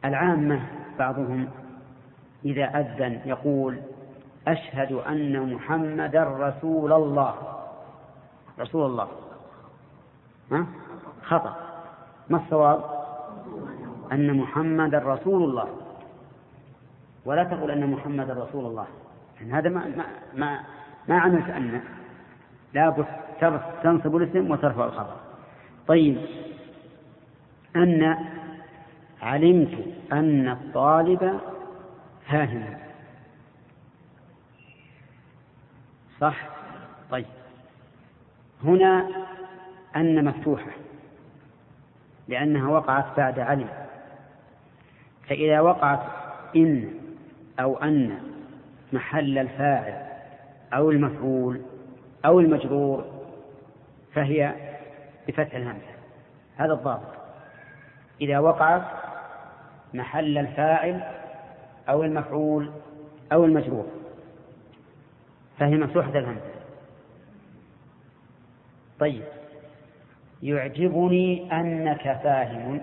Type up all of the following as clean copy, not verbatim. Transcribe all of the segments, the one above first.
العامة بعضهم إذا أذن يقول أشهد أن محمد رسول الله. رسول الله خطأ. ما الصواب؟ أن محمد رسول الله، ولا تقول أن محمد رسول الله، هذا ما عملت أن لا بد تنصب الاسم وترفع الخبر. طيب، أن علمت أن الطالب فاهم، صح؟ طيب، هنا أن مفتوحة لأنها وقعت بعد علم، فإذا وقعت إن أو أن محل الفاعل أو المفعول أو المجرور فهي بفتح الهمزة. هذا الضابط، إذا وقعت محل الفاعل أو المفعول أو المجرور فهي مفتوحة الهمزة. طيب، يعجبني أنك فاهم،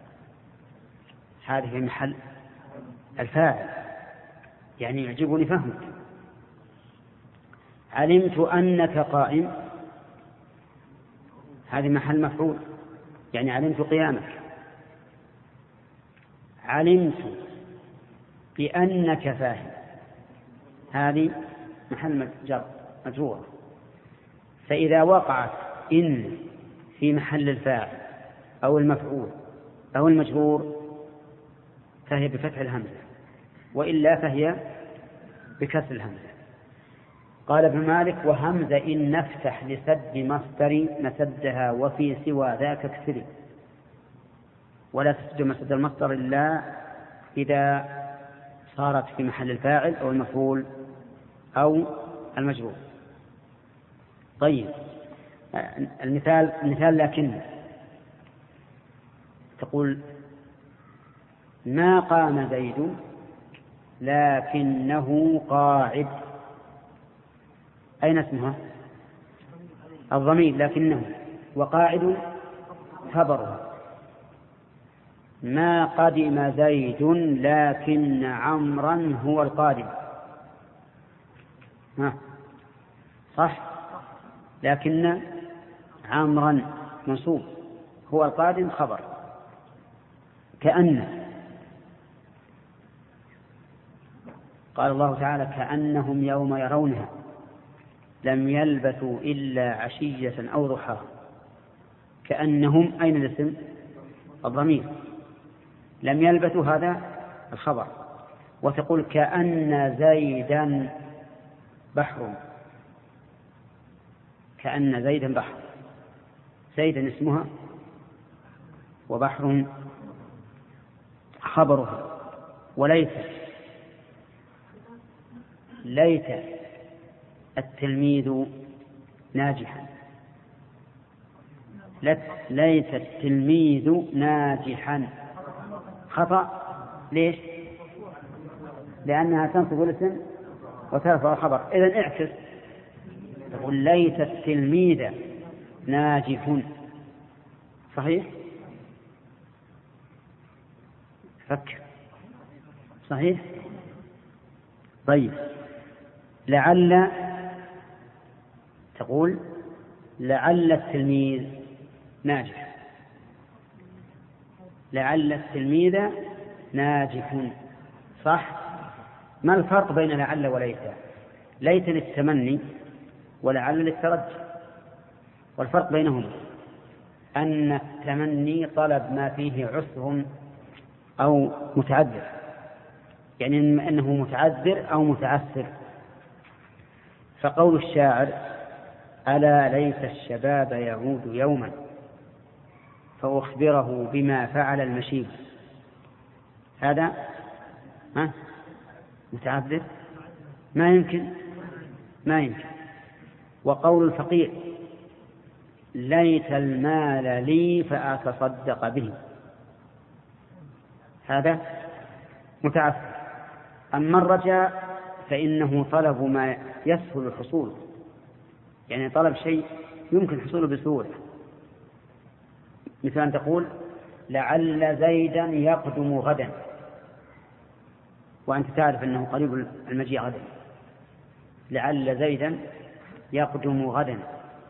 هذه في محل الفاعل، يعني يعجبني فهمك. علمت أنك قائم، هذه محل مفعول، يعني علمت قيامك. علمت بأنك فاهم، هذه محل مجرور. فإذا وقعت إن في محل الفاعل أو المفعول أو المجرور فهي بفتح الهمزة، وإلا فهي بكسر الهمزة. قال ابن مالك: وهمزة إن نفتح لسد مصدر نسدها وفي سوى ذاك اكسر، ولا تسد مسد المصدر إلا إذا صارت في محل الفاعل أو المفعول أو المجرور. طيب، المثال لكن تقول: ما قام زيد لكنه قاعد. أين اسمها؟ الضمير لكنه، وقاعد خبره. ما قدم زيد لكن عمرا هو القادم. صح، لكن عمرا منصوب، هو القادم خبر. كأن، قال الله تعالى: كأنهم يوم يرونها لم يلبثوا إلا عشية أو ضحاها. كأنهم، أين الاسم؟ الضمير. لم يلبثوا هذا الخبر. وتقول: كأن زيدا بحر. كأن زيدا بحر، زيدا اسمها وبحر خبرها. وليت التلميذ ناجحا. ليت التلميذ ناجحا خطأ. ليش؟ لأنها تنصب الاسم وترفع الخبر. إذن اعكس، تقول: ليت التلميذ ناجح. صحيح؟ فكر. صحيح؟ طيب، لعل، تقول: لعل التلميذ ناجح. لعل التلميذ ناجح، صح؟ ما الفرق بين لعل وليت؟ ليت للتمني ولعل للترجي، والفرق بينهما أن التمني طلب ما فيه عسر أو متعذر، يعني أنه متعذر أو متعسر. فقول الشاعر: ألا ليت الشباب يعود يوما فأخبره بما فعل المشيب، هذا متعذر، ما يمكن. وقول الفقير: ليت المال لي فأتصدق به، هذا متعسر. أما الرجاء فإنه طلب ما يسهل حصوله، يعني طلب شيء يمكن حصوله بسهولة، مثل أن تقول: لعل زيدا يقدم غدا، وأنت تعرف أنه قريب المجيء غدا، لعل زيدا يقدم غدا.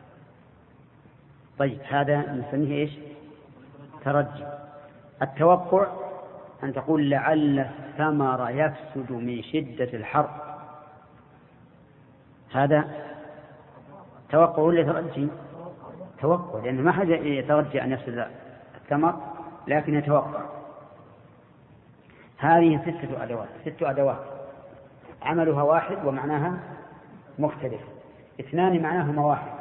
طيب هذا نسميه إيش؟ ترجي. التوقع أن تقول لعل الثمر يفسد من شدة الحر، هذا توقع ولا ترجي؟ توقع، لأنه ما حد يترجى أن يفسد الثمر، لكن يتوقع. هذه 6 أدوات عملها واحد ومعناها مختلف. 2 معناهما واحد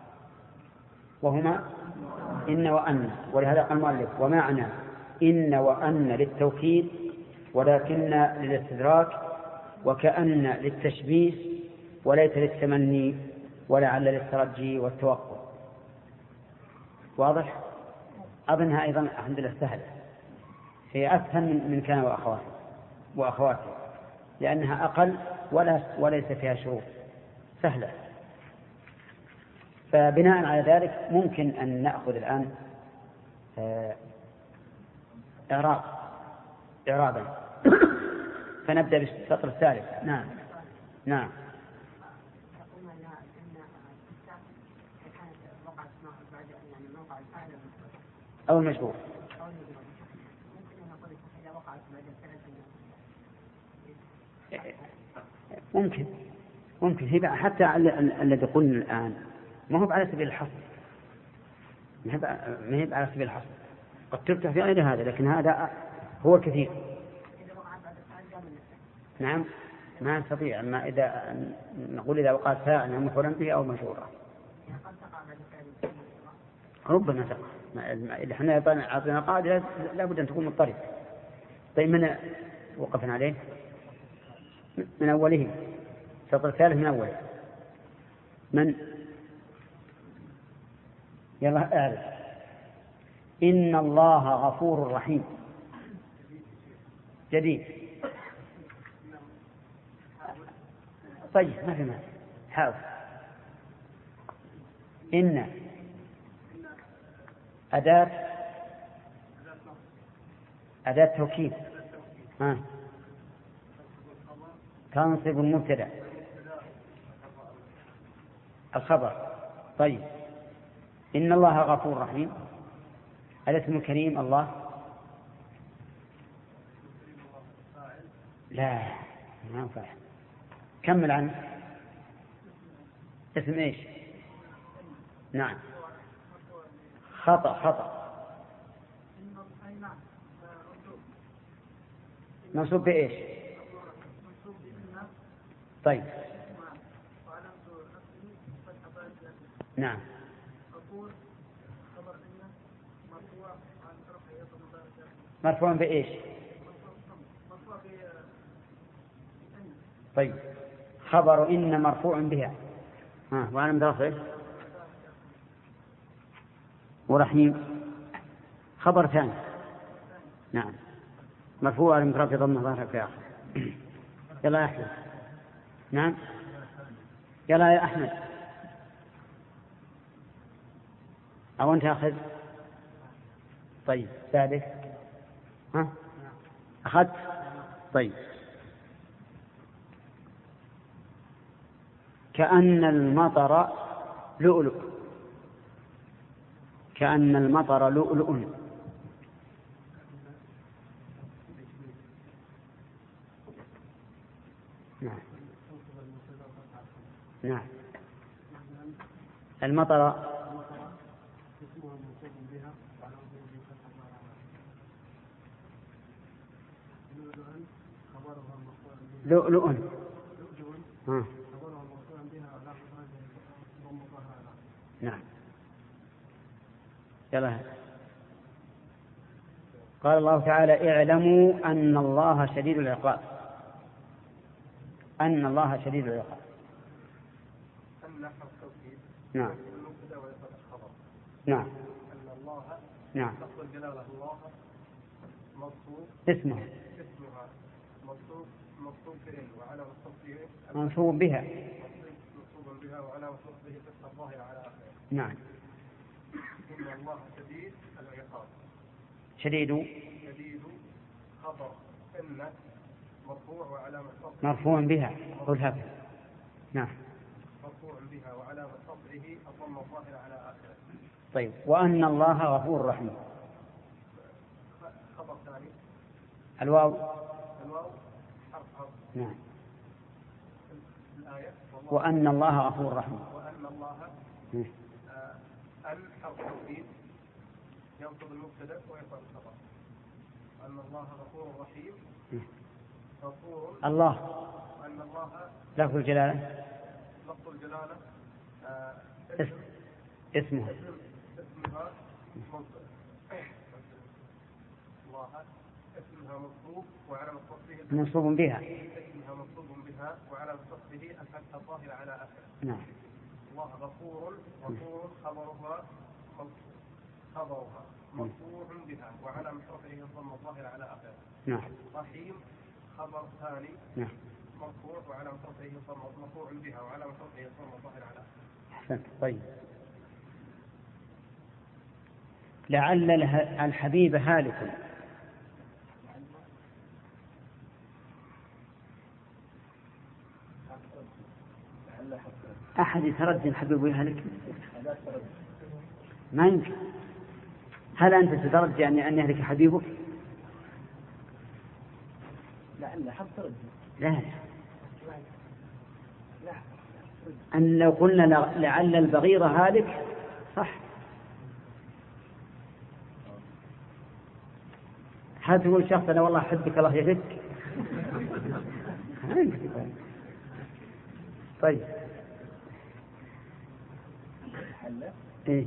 وهما إن وأن، ولهذا قال المؤلف ومعنى إن وأن للتوكيد، ولكن للاستدراك، وكأن للتشبيه، وليت للتمني، ولعل للترجي والتوقع. واضح؟ أظنها أيضا الحمد لله سهلة، هي أسهل من كان وأخواته، لأنها أقل وليس فيها شروط، سهلة. فبناء على ذلك ممكن أن نأخذ الآن إعرابا. فنبدأ بالسطر الثالث. نعم. أو المجبور. ممكن هي حتى الذي قلنا الآن ما هو على سبيل الحصر، ما هي على سبيل الحصر، قد تفتح في غير هذا، لكن هذا هو الكثير. نعم ما نستطيع، أما إذا نقول إذا وقعت فاعلا مفعولا به أو مشهورا ربما تقع. إذا احنا أعطينا قاعدة لابد أن تكون مضطربة. طيب من وقفنا عليه؟ من أوله، السطر الثالث من أوله. من يلا أعرف. إن الله غفور رحيم. جديد. طيب ما في معنى، حاول. إن أداة توكيد تنصب المبتدأ الخبر. طيب إن الله غفور رحيم، الاسم الكريم الله لا ما ينفع. كمل عنه. اسم ايش؟ نعم خطأ منصوب بإيش؟ طيب نعم مرفوع بإيش؟ طيب خبر إن مرفوع بها وعلى مضافه ورحيم خبر ثاني. نعم مرفوع على مضافه ضمن ظاهر في آخر. يلا يا أحمد. نعم يلا يا أحمد، أو أنت أخذ. طيب ثالث أخذت. طيب كأن المطر لؤلؤ. كأن المطر لؤلؤ. نعم المطر لؤلؤ. نعم يلا. قال الله تعالى اعلموا أن الله شديد العقاب. أن الله شديد العقاب. نعم نعم نعم اسمه منصوب بها وعلى وصفه فتح الظاهر على آخره. نعم إن الله شديد العقاب. شديد خبر إن مرفوع بها قل هكذا. نعم مرفوع بها وعلامة رفعه الضم الظاهر على آخره. طيب وأن الله غفور رحيم. خبر ثاني الواو حرف نعم. الآية وأن الله غفور رحيم. وأن الله أن حرف توكيد ينصب المبتدأ ويرفع الخبر. أن الله غفور رحيم. غفور الله أن الله لفظ الجلالة لفظ الجلالة اسمها الله اسمها منصوب وعلى مصدره منصوب بها. اسمها منصوب بها وعلى مصدره الفتح الظاهر على آخره. نعم. الله غفور خبرها مرفوع بها وعلى مصدره الضم الظاهر على آخره. نعم. رحيم خبر ثاني نعم. مرفوع وعلى مصدره الضم مرفوع بها وعلى مصدره الضم الظاهر على آخره. أحسنت. طيب لعل الحبيب هالك. أحد يترجى الحبيب يهلك؟ ما يمكن. هل أنت تترجى أن يهلك حبيبك؟ لعل حق ترجى. لا أن لو قلنا لعل البغيض هالك صح. هل تقول شخص أنا والله أحبك الله يهلك؟ طيب إيه؟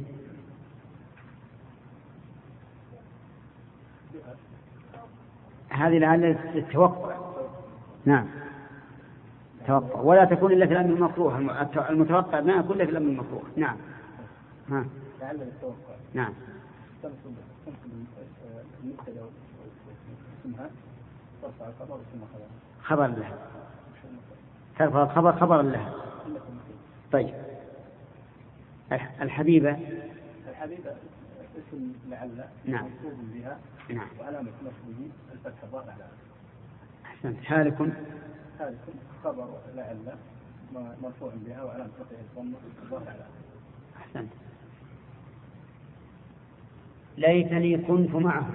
هذه لعل التوقع. نعم توقع ولا تكون إلا في الأمر المكروه. المتوقع ما يكون إلا في الأمر المكروه. نعم. ها. لعل التوقع. نعم. اسمها ترفع الخبر اسمها خبر لها. ترفع الخبر خبرا لها. طيب الحبيبة اسم لعل نعم منصوب بها نعم وعلامة نصبه الفتح الظاهر على آخره. أحسنت. هالك خبر لعل مرفوع بها وعلامة رفعه الضم الظاهر على آخره. أحسنت. ليتني كنت معه.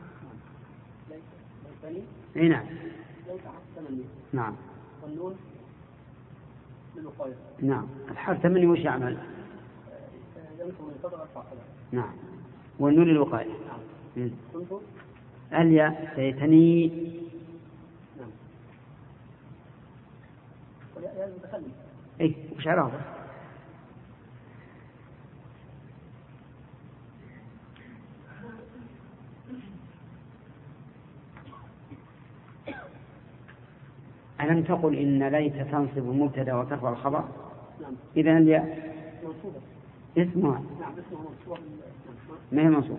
ليتني نعم. ليت حرف تمني. نعم. والنون للوقاية. نعم. الحرف تمني وش يعمل؟ ينصب القدر الفاعل. نعم. والنون للوقاية. نعم. كنت الياء ليتني. نعم. والياء المتكلم. إيه وش عرفه؟ ألم تقل إن ليت تنصب المبتدا وترفع الخبر؟ نعم. إذا الياء منصوبة. اسمها. نعم اسمها منصوبة. ما هي منصوبة.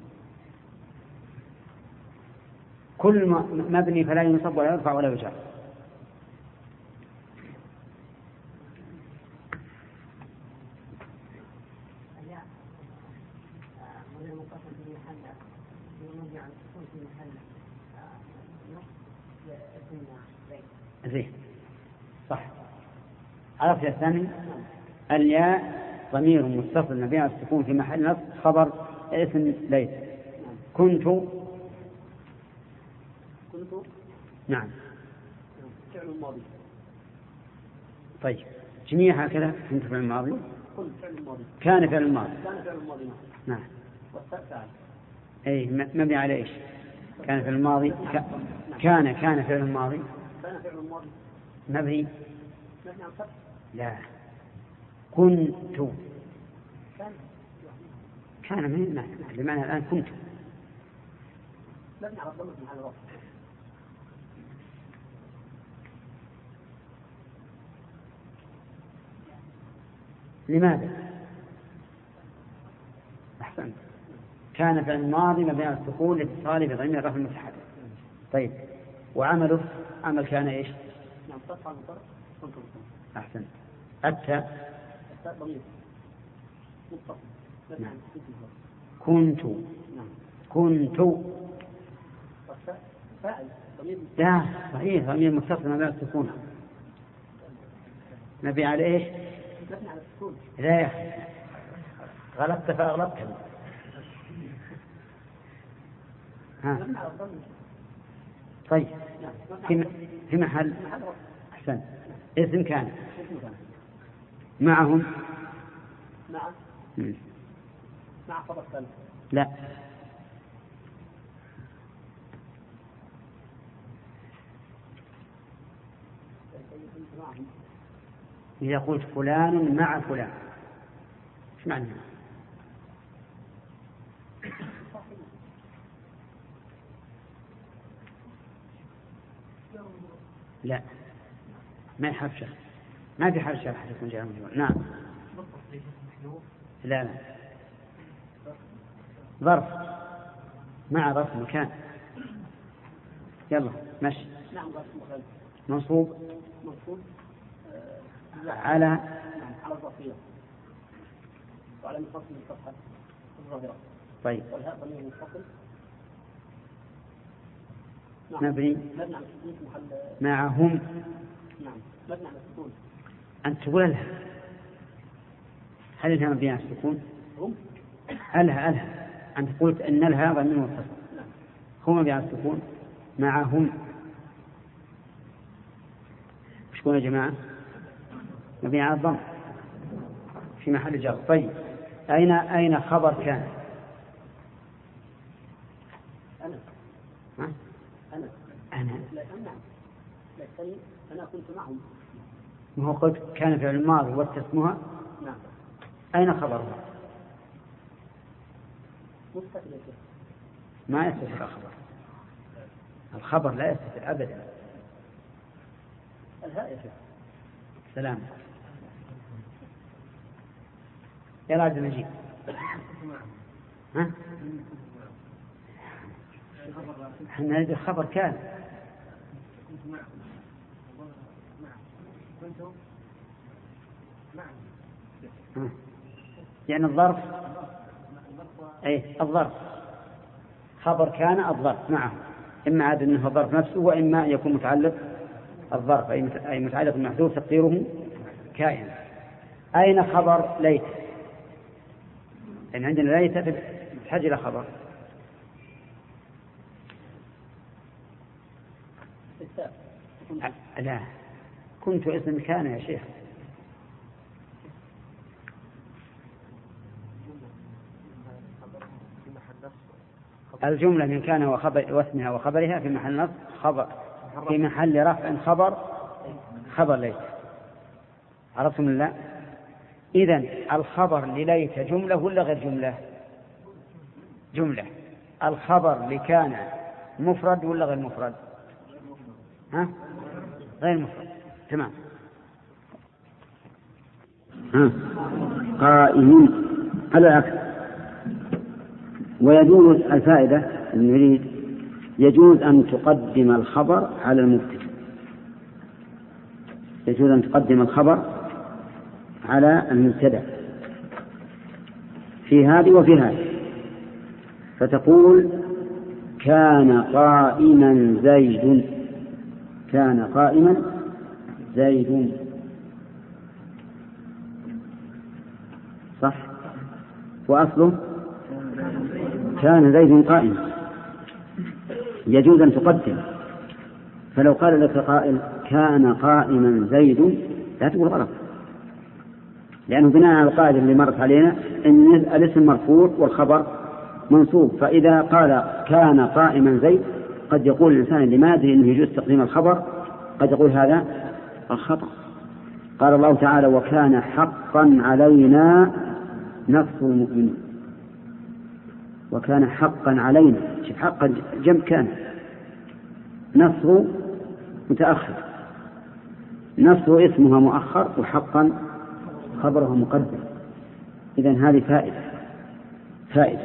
كل مبني فلا ينصب ولا يرفع ولا يجر. زين صح. عرفت يا ثاني. الياء ضمير متصل مبني على السكون في محل نصب خبر اسم ليت. كنت نعم فعل الماضي. طيب جميع هكذا. كنت فعل الماضي. كنت فعل الماضي. كان فعل الماضي. كان فعل الماضي. نعم. والتاء فاعل. أي مبني على إيش؟ كان فعل الماضي. كان فعل الماضي. كان فعل الماضي. مبني. مبني على الفتح. لا كنت. كان من المعنى بمعنى الآن كنت. مبني على الضمة على الرفع. لماذا؟ أحسنت. كان فعل الماضي مبني على السكون لاتصاله بضمير الرفع المتحرك. طيب وعمله عمل كان إيش؟ نعم فتح المضارع. أحسنت. التاء ضمير متصل. نعم. كنت. نعم. كنت. فاعل. لا صحيح ضمير متصل ما بين السكون. نبي على إيش؟ لا يا أخي غلطت فأغلطت. ها طيب في محل أحسن اسم كان معهم مع خبر ثاني. لا إذا قلت فلان مع فلان ايش معنى؟ لا ما يحرف شرح، ما في حرف شرح يكون جاء مجهول. نعم لا لا ظرف مع ظرف مكان. يلا مشي. نعم منصوب على الظرفية وعلى منفصل الصفحة الظاهرة. طيب والهاء ضمير منفصل مبني على السكون في محل معهم. نعم مبني على السكون. أنت تقول لها هل الها مبني على السكون؟ هم ألها أنت قلت أن الها ضمير منفصل. هو مبني على السكون معهم. وش يا جماعة؟ مبني على الضم في محل جر. طيب أين خبر كان؟ أنا لكن أنا كنت معهم. ما هو قلت كان في الماضي واتسمها. نعم. أين خبرها؟ مستتر. ما يستتر الخبر. الخبر لا يستتر أبدا. الهاء يا شيخ. سلام. يا عبد المجيد. ها؟ احنا نريد الخبر كان. يعني الظرف الظرف خبر كان الظرف معه، إما عاد أنه الظرف نفسه وإما يكون متعلق الظرف أي متعلق المحذوف تقديره كائن. أين خبر ليت؟ يعني عندنا ليت تحتاج إلى خبر. لا كنت اسم كان يا شيخ. الجملة من كان واسمها وخبرها في محل نصب خبر في محل رفع خبر ليت. عرفتم الله؟ إذن الخبر لليت جملة ولا غير جملة؟ جملة. الخبر لكان مفرد ولا غير مفرد؟ ها؟ غير مفرد. تمام. قائم على العكس. ويجوز الفائدة نريد يجوز أن تقدم الخبر على المبتدأ. يجوز أن تقدم الخبر على المبتدأ في هذه وفي هذه، فتقول كان قائما زيد. كان قائما زيد صح، وأصله كان زيد قائما. يجوز أن تقدم. فلو قال لك قائل كان قائما زيد لا تقول غلط، لأنه بناء على القاعدة اللي مرت علينا أن الاسم مرفوع والخبر منصوب. فإذا قال كان قائما زيد قد يقول الإنسان اللي ما يدري أنه يجوز تقديم الخبر قد يقول هذا الخطأ. قال الله تعالى وكان حقا علينا نصر المؤمنين. وكان حقا علينا، حقا جمع كان، نصر متأخر، نصر اسمها مؤخر وحقا خبرها مقدم. إذن هذه فائدة.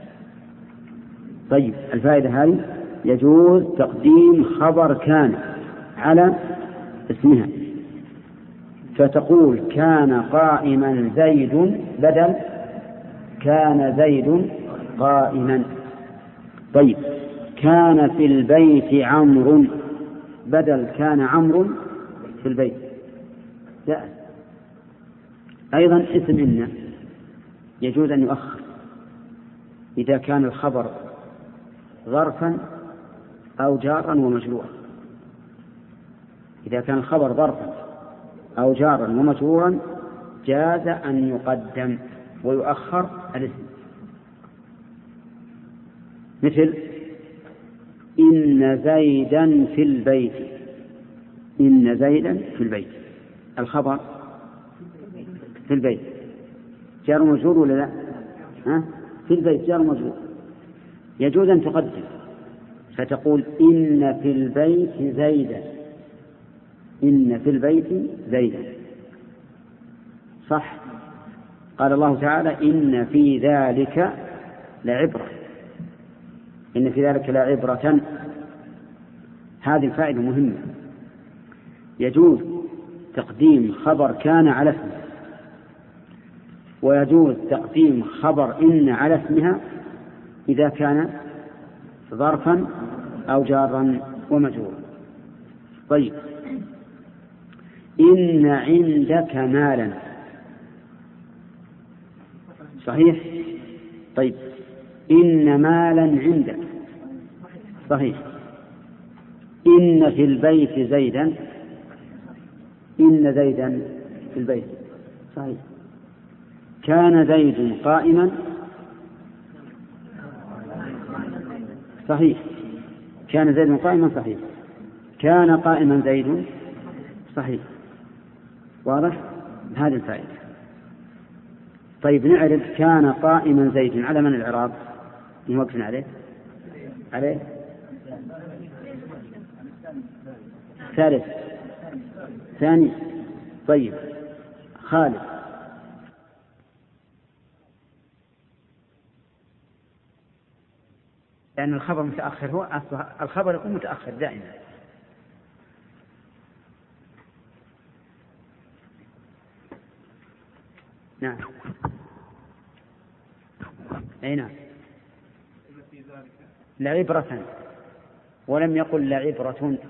طيب الفائدة هذه يجوز تقديم خبر كان على اسمها، فتقول كان قائما زيد بدل كان زيد قائما. طيب كان في البيت عمرو بدل كان عمرو في البيت جاء. أيضا اسم إن يجوز أن يؤخر إذا كان الخبر ظرفا أو جارا ومجرورا. إذا كان الخبر ظرفا أو جارا ومجرورا جاز أن يقدم ويؤخر الاسم، مثل إن زيدا في البيت. إن زيدا في البيت، الخبر في البيت جار مجرور ولا لا؟ في البيت جار مجرور، يجوز أن تقدم فتقول إن في البيت زيدا. إن في البيت زيدا صح. قال الله تعالى إن في ذلك لعبرة. إن في ذلك لعبرة، هذه الفائدة مهمة. يجوز تقديم خبر كان على اسمه، ويجوز تقديم خبر إن على اسمها إذا كان ظرفا أو جارا ومجرورا. طيب إن عندك مالا صحيح. طيب إن مالا عندك صحيح. إن في البيت زيدا. إن زيدا في البيت صحيح. كان زيد قائما صحيح. كان زيد قائما صحيح. كان قائما زيد صحيح. واضح هذه الفائدة. طيب نعرف كان قائما زيد على من الإعراب نوقف عليه ثالث ثاني. طيب خالد لأن الخبر متأخر، هو الخبر يكون متأخر دائما. نعم أي نعم لعبرة، ولم يقل لعبرة.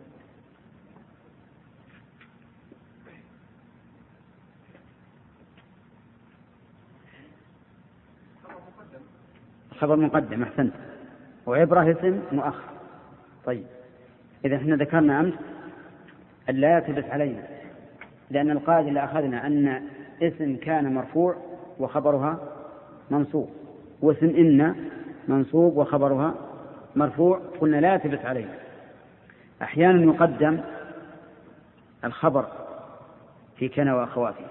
خبر مقدم أحسنت، وعبرة اسم مؤخر. طيب إذا احنا ذكرنا أمس أن لا يلتبس علينا، لأن القاعدة اللي أخذنا أن اسم كان مرفوع وخبرها منصوب، واسم إن منصوب وخبرها مرفوع، قلنا لا يلتبس علينا. أحيانا يقدم الخبر في كان وأخواتها،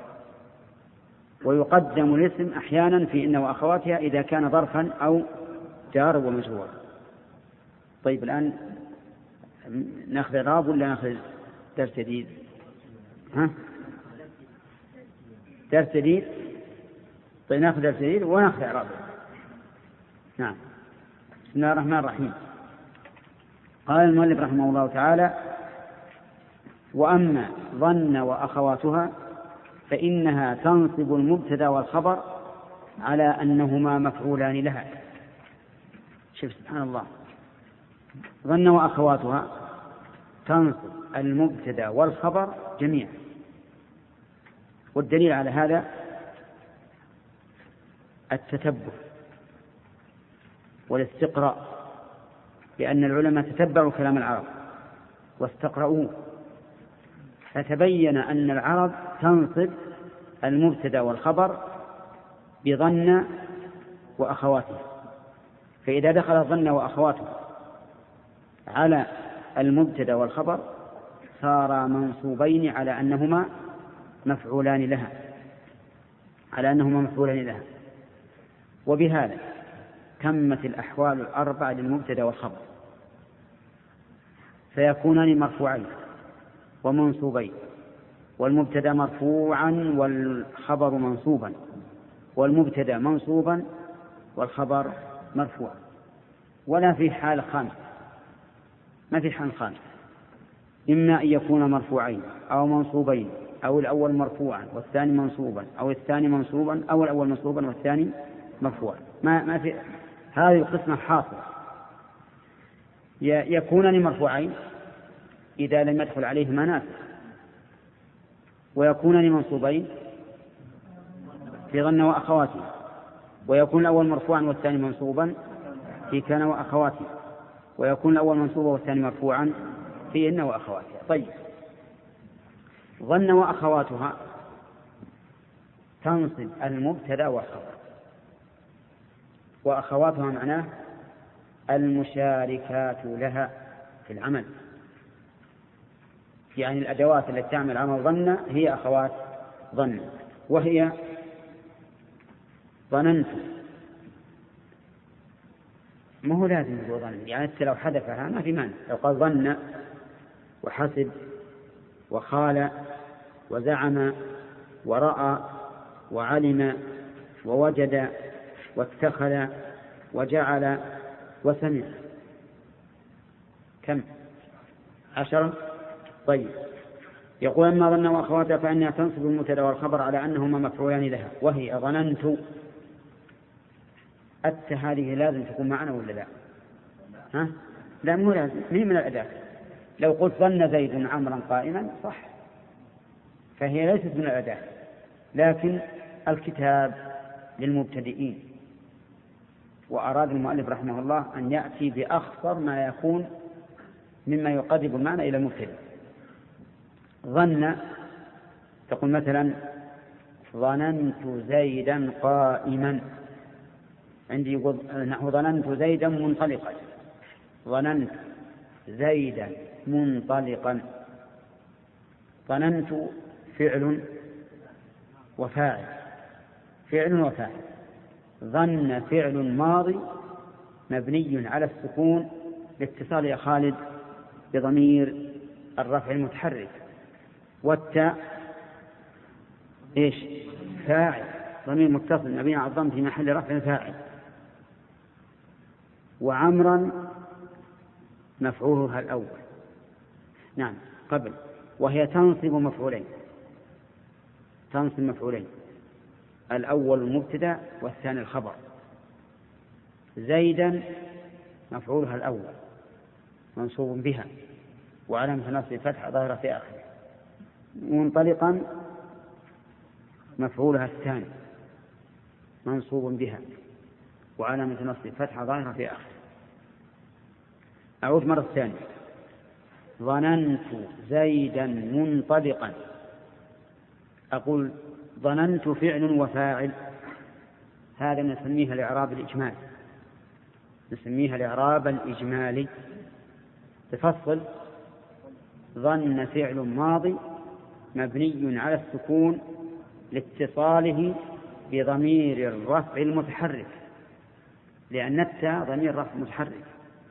ويقدم الاسم أحيانا في إن وأخواتها إذا كان ظرفا أو جار ومجرور. طيب الآن نأخذ إعراب ولا نأخذ درس جديد؟ درس جديد. طيب نأخذ درس جديد ونأخذ إعراب. نعم. بسم الله الرحمن الرحيم. قال المؤلف رحمه الله تعالى: وأما ظن وأخواتها فإنها تنصب المبتدأ والخبر على أنهما مفعولان لها. شوف سبحان الله، ظن وأخواتها تنصب المبتدأ والخبر جميعا. والدليل على هذا التتبع والاستقراء، لأن العلماء تتبعوا كلام العرب واستقرؤوه، فتبين أن العرب تنصب المبتدأ والخبر بظن وأخواته. فإذا دخل ظن وأخواته على المبتدأ والخبر صار منصوبين على أنهما مفعولان لها، وبهذا تمت الأحوال الأربع للمبتدأ والخبر، فيكونان مرفوعين ومنصوبين، والمبتدأ مرفوعا والخبر منصوبا، والمبتدأ منصوبا والخبر مرفوعا. ولا في حال خامس، ما في حال خامس، إما أن يكون مرفوعين أو منصوبين، أو الأول مرفوعا والثاني منصوبا، أو الثاني منصوبا أو الأول منصوبا والثاني مرفوعا. ما في هذه القسمة حاصلة. يكونان مرفوعين إذا لم يدخل عليهما ناسخ، ويكونان منصوبين في ظن وأخواته، ويكون الأول مرفوعا والثاني منصوبا في كان وأخواته، ويكون الأول منصوبا والثاني مرفوعا في إن وأخواتها. طيب، ظن وأخواتها تنصب المبتدأ والخبر، وأخواتها معناه المشاركات لها في العمل، يعني الأدوات التي تعمل عمل ظن هي أخوات ظن، وهي ظننت. ما هو لازم يقول ظن، يعني أنت لو حذفها ما في مانع، لو قال ظن وحسب وخال وزعم ورأى وعلم ووجد واتخذ وجعل وسمع، كم؟ 10. طيب، يقول أما ظن وأخواتها فإنها تنصب المبتدأ والخبر على أنهما مفعولان لها، وهي ظننت. هذه لازم تكون معنا ولا لا؟ ها؟ لا، مو لازم، من الأداة. لو قلت ظن زيد عمرا قائما صح، فهي ليست من الأداة، لكن الكتاب للمبتدئين، وأراد المؤلف رحمه الله أن يأتي بأخصر ما يكون مما يقرب المعنى إلى المبتدئ. ظن تقول مثلا ظننت زيدا قائما، عندي يقول نحو ظننت زيدا منطلقا، ظننت زيدا منطلقا. ظننت فعل وفاعل، فعل وفاعل. ظن فعل ماضي مبني على السكون لاتصال يا خالد بضمير الرفع المتحرك، والتاء ايش؟ فاعل، ضمير متصل مبني على الضم في محل رفع فاعل. وعمرا مفعولها الأول، نعم قبل، وهي تنصب مفعولين، تنصب مفعولين، الأول المبتدأ والثاني الخبر. زيدا مفعولها الأول منصوب بها وعلامة نصب فتحة ظاهرة في آخره. منطلقا مفعولها الثاني منصوب بها وعلامة نصب فتحة ظاهرة في آخره. أعود مرة ثانية. ظننت زيدا منطلقا، أقول ظننت فعل وفاعل، هذا نسميها الإعراب الإجمالي، نسميها الإعراب الإجمالي. تفصل ظن فعل ماضي مبني على السكون لاتصاله بضمير الرفع المتحرك، لأن التاء ضمير رفع متحرك،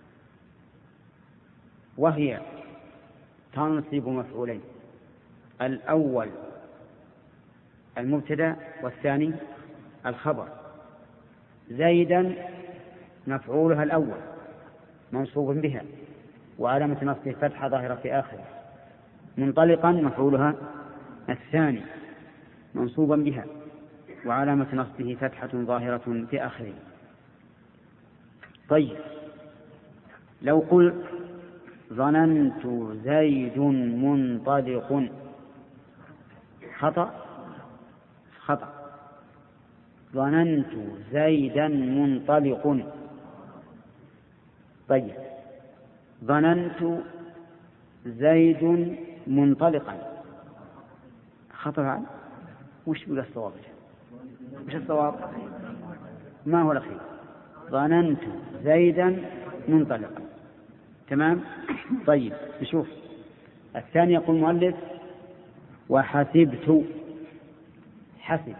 وهي تنصب مفعولين، الأول المبتدأ والثاني الخبر. زيدا مفعولها الأول منصوب بها وعلامة نصبه فتحة ظاهرة في آخره. منطلقا مفعولها الثاني منصوبا بها وعلامة نصبه فتحة ظاهرة في آخره. طيب، لو قلت ظننت زيد منطلق، خطأ؟ خطأ. ظننت زيدا منطلق. طيب، ظننت زيد منطلقا، خطأ. وش بقى الصواب؟ وش الصواب؟ ما هو الأخير؟ ظننت زيدا منطلقا، تمام. طيب نشوف الثاني. يقول المؤلف وحسبت. حسب،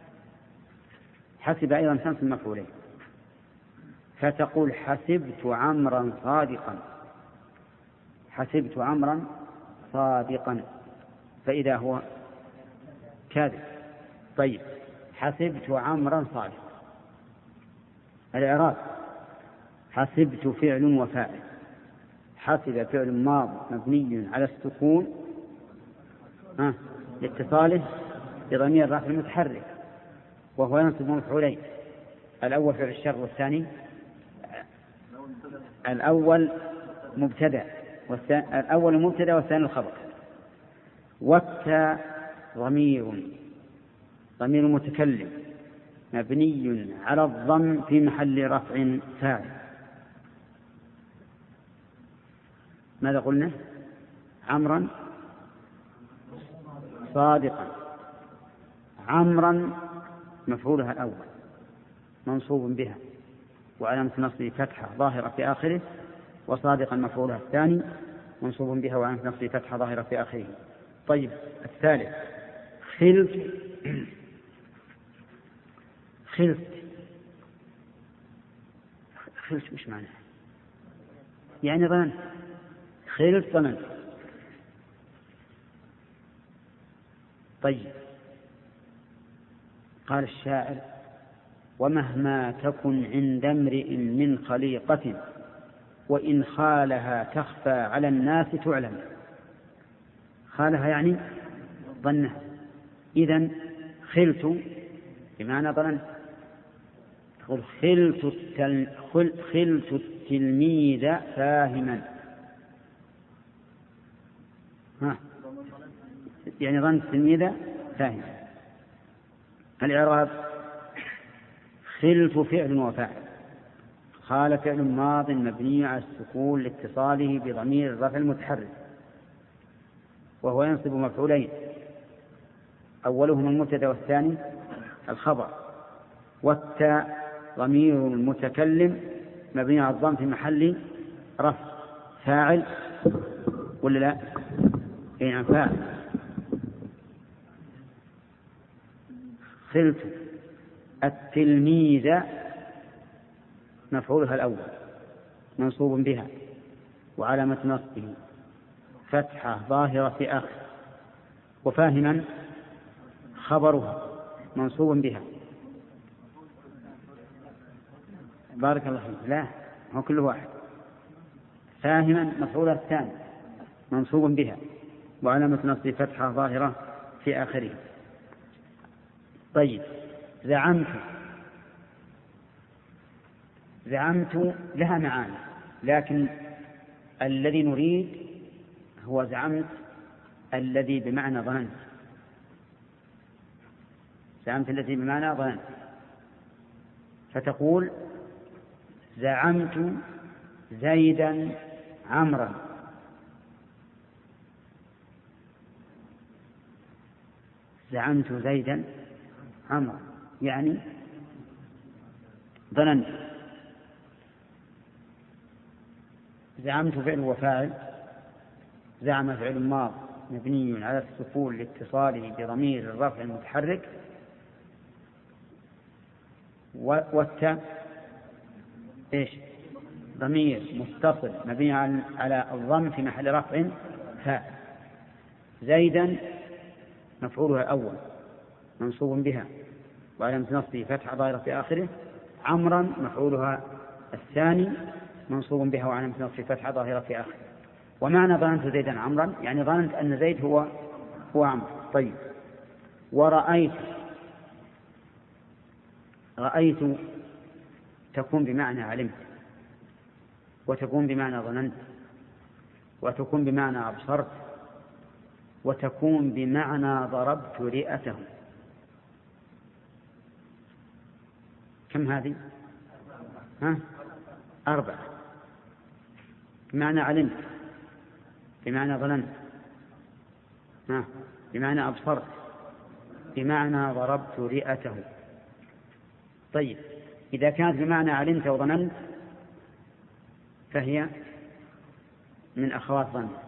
حسب أيضا تنصب مفعولين، فتقول حسبت عمرا صادقا، حسبت عمرا صادقا، فإذا هو كاذب. طيب، حسبت عمرا صادقا. الإعراب حسبت فعل وفاعل، حسب فعل ماض مبني على السكون لاتصاله بضمير الرفع المتحرك، وهو ينصب مفعولين، الأول فعل الشر والثاني الأول مبتدأ الأول مبتدأ والثاني الخبر. والتاء ضمير متكلم مبني على الضم في محل رفع فاعل. ماذا قلنا؟ عمرا صادقا. عمرا مفعولها الأول منصوب بها وعلامة نصبه فتحة ظاهرة في آخره، وصادقا مفعولها الثاني منصوب بها وعلامة نصبه فتحة ظاهرة في آخره. طيب الثالث خلت مش معنى؟ يعني ظننت. خلت ظننت. طيب قال الشاعر: ومهما تكن عند امرئ من خليقة وإن خالها تخفى على الناس تعلم. خالها يعني ظنها. إذن خلت بمعنى ظننت. تقول خلت التلميذ فاهما. يعني ظننت التلميذ فاهما. الإعراب: خلت فعل وفاعل. خال فعل ماض مبني على السكون لاتصاله بضمير الرفع المتحرك، وهو ينصب مفعولين، أولهما المبتدأ والثاني الخبر. والتاء ضمير المتكلم مبني على الضم في محل رفع فاعل ولا لا؟ يعني فاعل. خلت التلميذ مفعولها الأول منصوب بها وعلامة نصبه فتحة ظاهرة في آخر، وفاهما خبرها منصوب بها. بارك الله فيك. لا، هو كل واحد. فاهما مفعولها الثاني منصوب بها وعلامة نصبه فتحة ظاهرة في آخره. طيب زعمت لها معاني، لكن الذي نريد هو زعمت الذي بمعنى ظننت. زعمت الذي بمعنى ظننت، فتقول: زعمت زيدا عمرا. زعمت زيدا عمرا يعني ظننت. زعمت فعل وفاعل. زعم فعل ماض مبني على السكون لاتصاله بضمير الرفع المتحرك. والتاء ايش؟ ضمير متصل مبني على الضم في محل رفع فاعل. زيدا مفعولها الأول منصوب بها وعلامة نصبه فتحة ظاهرة في آخره. عمرا مفعولها الثاني منصوب بها وعلامة نصبه فتحة ظاهرة في آخره. ومعنى ظننت زيدا عمرا يعني ظننت أن زيد هو عمرو. طيب ورأيت تكون بمعنى علمت، وتكون بمعنى ظننت، وتكون بمعنى أبصرت، وتكون بمعنى ضربت رئته. كم هذه؟ 4. بمعنى علمت، بمعنى ظننت، بمعنى أبصرت، بمعنى ضربت رئته. طيب إذا كانت بمعنى علمت وظننت فهي من أخوات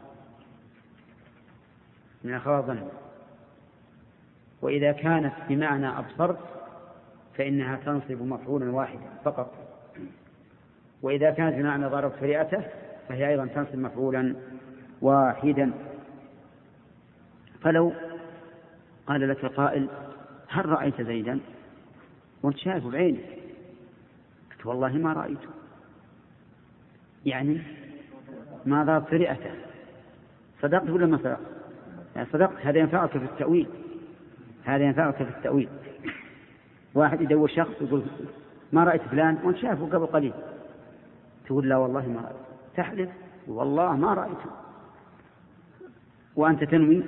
ظن. وإذا كانت بمعنى أبصرت فإنها تنصب مفعولا واحدا فقط. وإذا كانت بمعنى ضربت رئته فهي أيضا تنصب مفعولا واحدا. فلو قال لك قائل: هل رأيت زيدا؟ وانت شايفه بعينك. قلت: والله ما رأيته، يعني ما ضربت رئته. صدقت ولا ما صدقت؟ يعني صدقت. هذا ينفعك في التأويل. واحد يدور شخص يقول: ما رأيت فلان، وانت شايفه قبل قليل. تقول: لا والله ما رأيت. تحلف والله ما رأيته، وأنت تنوي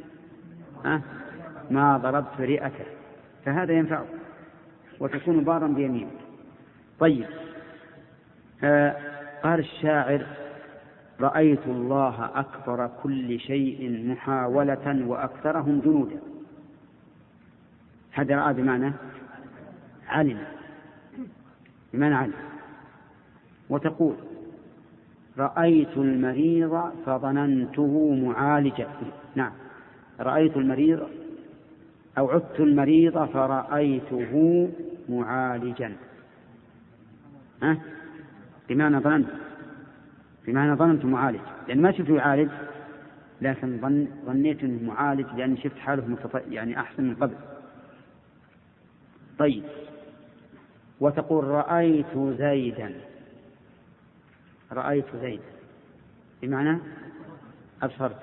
ما ضربت رئته، فهذا ينفع وتكون بارا بيمين. طيب، قال الشاعر: رأيت الله أكبر كل شيء محاولة وأكثرهم جنودا. هذا رأى بمعنى علم، بمعنى علم. وتقول: رأيت المريض فظننته معالجا. نعم، رأيت المريض أو عدت المريض فرأيته معالجا، بمعنى ظننت معالج، لأن ما شفت يعالج، لكن ظنيت أنه معالج لأني شفت حاله يعني أحسن من قبل. طيب، وتقول: رأيت زيدا بمعنى أبصرت.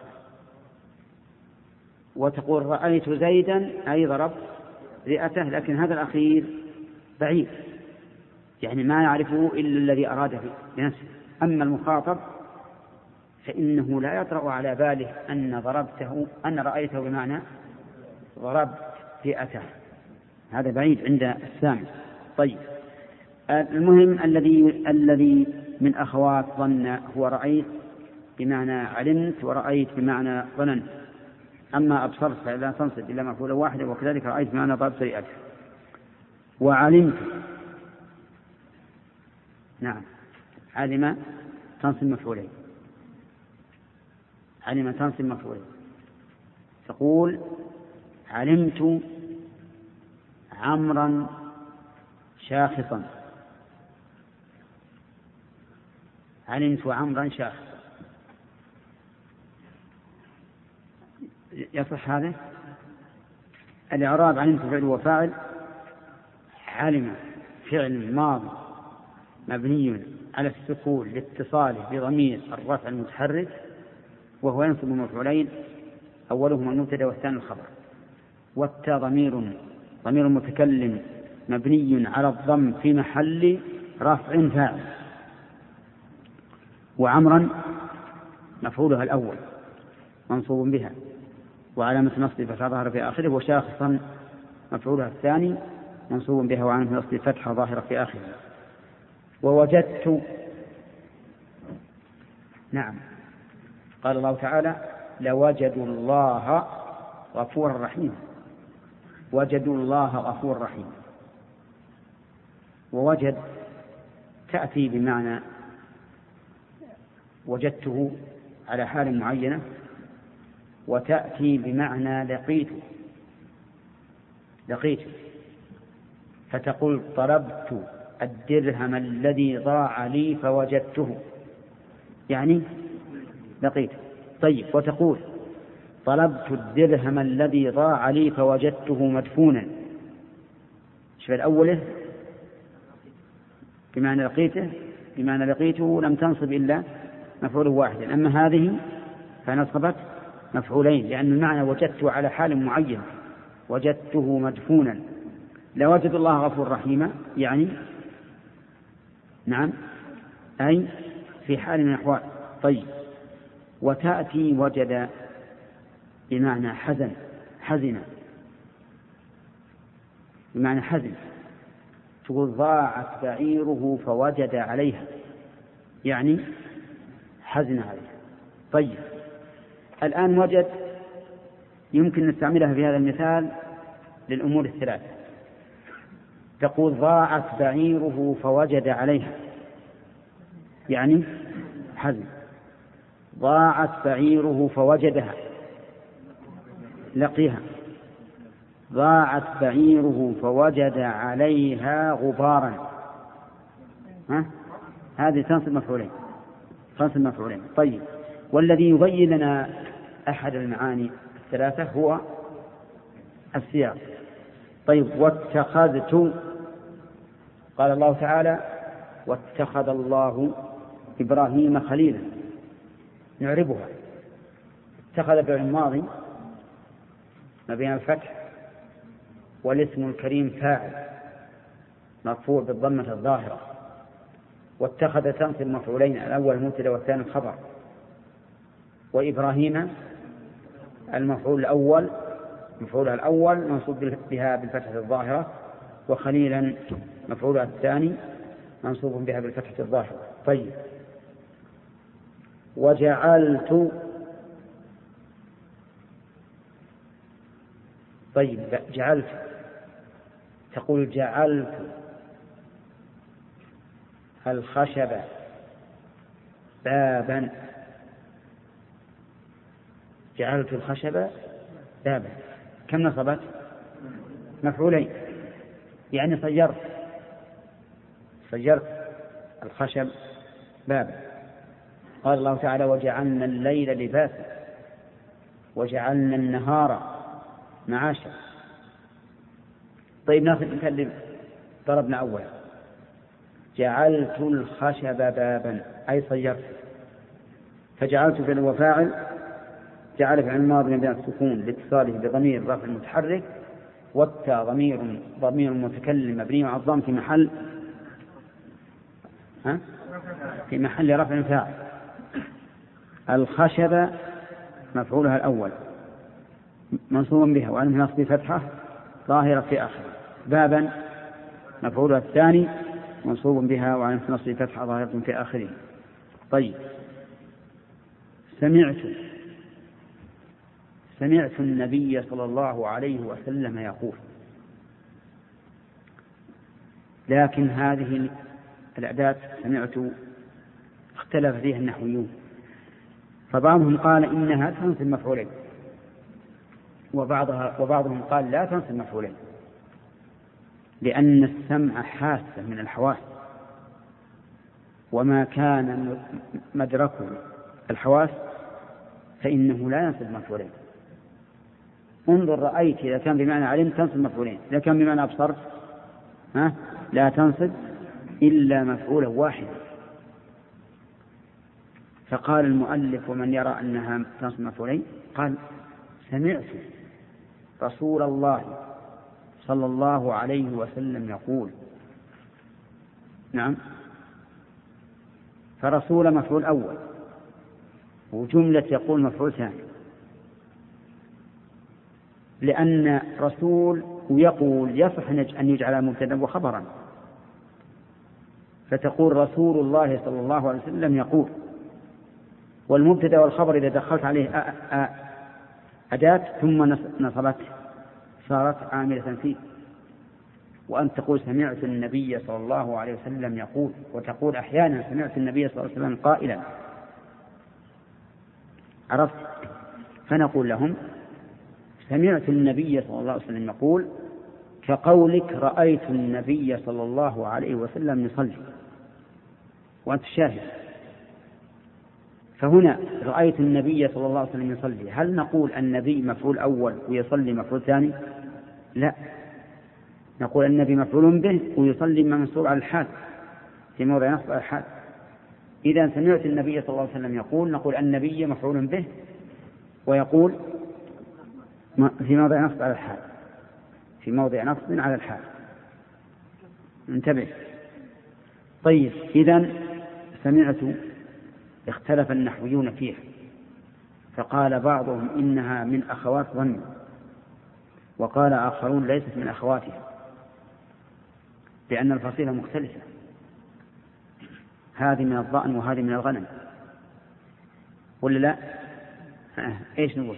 وتقول: رأيت زيدا أي ضربت رئته، لكن هذا الأخير بعيد، يعني ما يعرفه إلا الذي أراده بنفسه. أما المخاطب فإنه لا يطرأ على باله أن رأيته بمعنى ضربت رئته، هذا بعيد عند السامع. طيب، المهم الذي من أخوات ظن هو رأيت بمعنى علمت، ورأيت بمعنى ظننت. أما أبصرت فلا تنصب إلا مفعولا واحدا، وكذلك رأيت بمعنى ضربت رئته. وعلمت، نعم، علم تنصب مفعولين، تقول: علمت عمرا شاخصا. يصح هذا الإعراب: علمت فعل وفاعل، علم فعل ماضي مبني على السكون لاتصاله بضمير الرفع المتحرك، وهو ينصب مفعولين، أولهما المبتدأ والثاني الخبر. والتاء ضمير متكلم مبني على الضم في محل رفع فاعل. وعمرا مفعولها الأول منصوب بها وعلامة نصب فتحة ظاهرة في آخره، وشاخصا مفعولها الثاني منصوب بها وعلامة نصب فتحة ظاهرة في آخره. ووجدت، نعم، قال الله تعالى: لوجدوا الله غفورا رحيما. وجدوا الله غفورا رحيما. ووجد تأتي بمعنى وجدته على حال معينة، وتأتي بمعنى لقيته، فتقول: طلبت الدرهم الذي ضاع لي فوجدته، يعني لقيته. طيب، وتقول: طلبت الدرهم الذي ضاع لي فوجدته مدفونا. شوف الأولى بمعنى لقيته لم تنصب إلا مفعول واحد، أما هذه فنصبت مفعولين، لأن المعنى وجدت على حال معين، وجدته مدفونا. لوجد الله غفور رحيما، يعني نعم، أي في حال من الأحوال. طيب، وتأتي وجد بمعنى حزن، بمعنى حزن، تقول: ضاعت بعيره فوجد عليها، يعني حزن عليها. طيب، الآن وجد يمكن نستعملها في هذا المثال للأمور الثلاث. تقول: ضاعت بعيره فوجد عليها، يعني حزن. ضاعت بعيره فوجدها، لقيها. ضاعت بعيره فوجد عليها غبارا، هذه تنصب مفعولين. طيب، والذي يبين لنا أحد المعاني الثلاثة هو السياق. طيب، واتخذت، قال الله تعالى: واتخذ الله إبراهيم خليلا. نعربها: اتخذ فعل ماضي مبني على الفتح، والاسم الكريم فاعل مرفوع بالضمة الظاهرة، واتخذ تنصب مفعولين، الأول مبتدأ والثاني خبر. وإبراهيم المفعول الأول مفعولها الأول منصوب بها بالفتحة الظاهرة، وخليلا مفعولها الثاني منصوب بها بالفتحة الظاهرة. طيب، وجعلت. طيب، جعلت تقول جعلت الخشب بابا. جعلت الخشب بابا، كم نصبت؟ مفعولين، يعني صيرت الخشب بابا. قال الله تعالى وجعلنا الليل لباسا وجعلنا النهار معاشا. طيب، ناخذ مثال اللي ضربنا أولا. جعلت الخشب بابا أي صيرت، فجعلت فعل وفاعل، جعل فعل الماضي بين السكون لاتصاله بضمير رفع متحرك، والتاء ضمير متكلم مبني على الضم في محل رفع فاعل. الخشب مفعولها الأول منصوب بها وعلى نصب فتحة ظاهرة في آخره. بابا مفعولها الثاني منصوب بها وعلى نصب فتحة ظاهرة في آخره. طيب، سمعت النبي صلى الله عليه وسلم يقول. لكن هذه الأداة سمعت اختلف فيها النحويون، فبعضهم قال إنها تنصب مفعولين، وبعضهم قال لا تنصب مفعولين، لأن السمع حاسة من الحواس، وما كان مدركه الحواس فإنه لا ينصب مفعولين. انظر، رأيت إذا كان بمعنى علمت تنصب مفعولين، إذا كان بمعنى أبصرت لا تنصب إلا مفعولا واحدا. فقال المؤلف ومن يرى أنها تنصب مفعولين قال سمعت رسول الله صلى الله عليه وسلم يقول. نعم، فرسول مفعول أول، وجملة يقول مفعول ثاني، لأن رسول ويقول يصح أن يجعل مبتدأ وخبرا، فتقول رسول الله صلى الله عليه وسلم يقول، والمبتدأ والخبر إذا دخلت عليه أداة ثم نصبت صارت عاملة فيه. وأن تقول سمعت النبي صلى الله عليه وسلم يقول، وتقول أحيانا سمعت النبي صلى الله عليه وسلم قائلا. عرفت؟ فنقول لهم سمعت النبي صلى الله عليه وسلم يقول كقولك رأيت النبي صلى الله عليه وسلم يصلي وأنت شاهد. فهنا رأيت النبي صلى الله عليه وسلم يصلي، هل نقول النبي مفعول أول ويصلي مفعول ثاني؟ لا، نقول النبي مفعول به ويصلي منصوب على الحال في موضع نصب على الحال. إذا سمعت النبي صلى الله عليه وسلم يقول نقول النبي مفعول به ويقول في موضع نصب على الحال، في موضع نصب على الحال. انتبه. طيب، إذن سمعت اختلف النحويون فيها، فقال بعضهم إنها من أخوات ظن، وقال آخرون ليست من أخواتها، لأن الفصيلة مختلفة، هذه من الضأن وهذه من الغنم، ولا لا؟ إيش نقول؟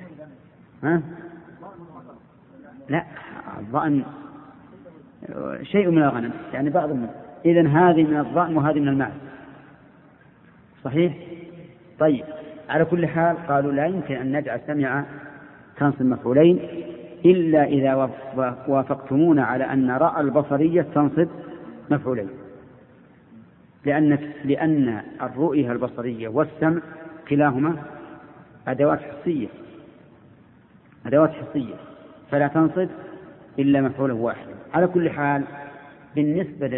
لا، الضأن شيء من الغنم، يعني بعض منه. إذن هذه من الضأن وهذه من المعز، صحيح؟ طيب، على كل حال قالوا لا يمكن أن نجعل سمع تنصب مفعولين إلا إذا وافقتمونا على أن رأى البصرية تنصب مفعولين، لأن الرؤية البصرية والسمع كلاهما أدوات فلا تنصب إلا مفعول واحد. على كل حال بالنسبة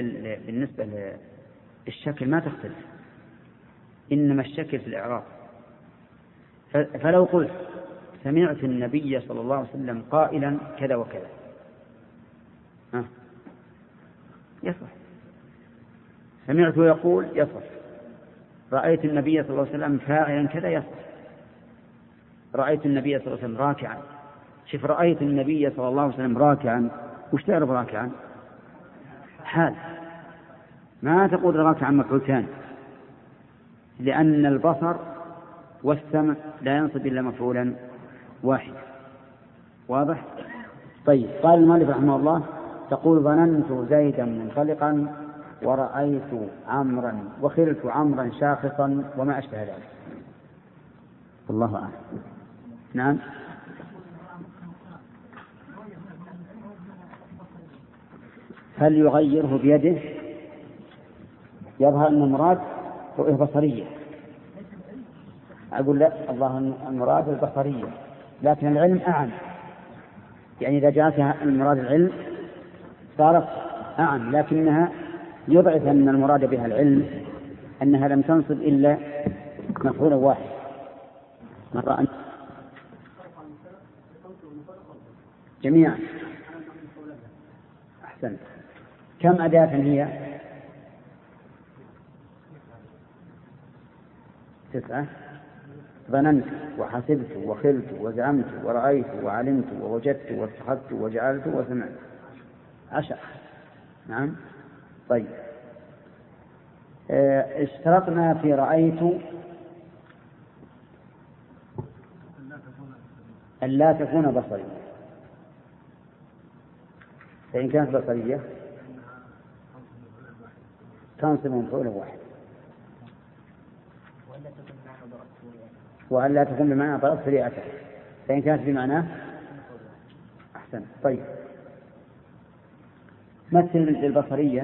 للشكل ما تختلف، إنما الشكل في الإعراب. فلو قلت سمعت النبي صلى الله عليه وسلم قائلا كذا وكذا يصح. سمعته يقول يصف، رأيت النبي صلى الله عليه وسلم فاعلا كذا يصف، رأيت النبي صلى الله عليه وسلم راكعا. شوف رأيت النبي صلى الله عليه وسلم راكعا، وش تعرف راكعا؟ حال، ما تقول راكعا مفعول ثاني، لأن البصر والسمع لا ينصب إلا مفعولا واحد. واضح؟ طيب، قال المؤلف رحمه الله: تقول ظننت زيدا منطلقا ورأيت عمرا وخلت عمرا شاخصا وما أشبه ذلك. والله أعلم. نعم. هل يغيره بيده؟ يظهر أن المراد رؤية بصرية. أقول لا، الله المراد البصرية، لكن العلم أعم. يعني إذا جاءت المراد العلم صارت أعم، لكنها يضعف أن المراد بها العلم، أنها لم تنصب إلا مفعولا واحد. مرة جميعا. أحسنت. كم أداة هي؟ 9. ظننت وحسبت وخلت وزعمت ورأيت وعلمت ووجدت واتخذت وجعلت وسمعت. 10. نعم. طيب، اشترطنا في رأيت أن لا تكون بصرية، فإن كانت بصرية تنصب مفعولا واحد، وأن لا تكون بمعنى ضربت رئته، فإن كانت بمعنى أحسن. طيب، مثل للبصرية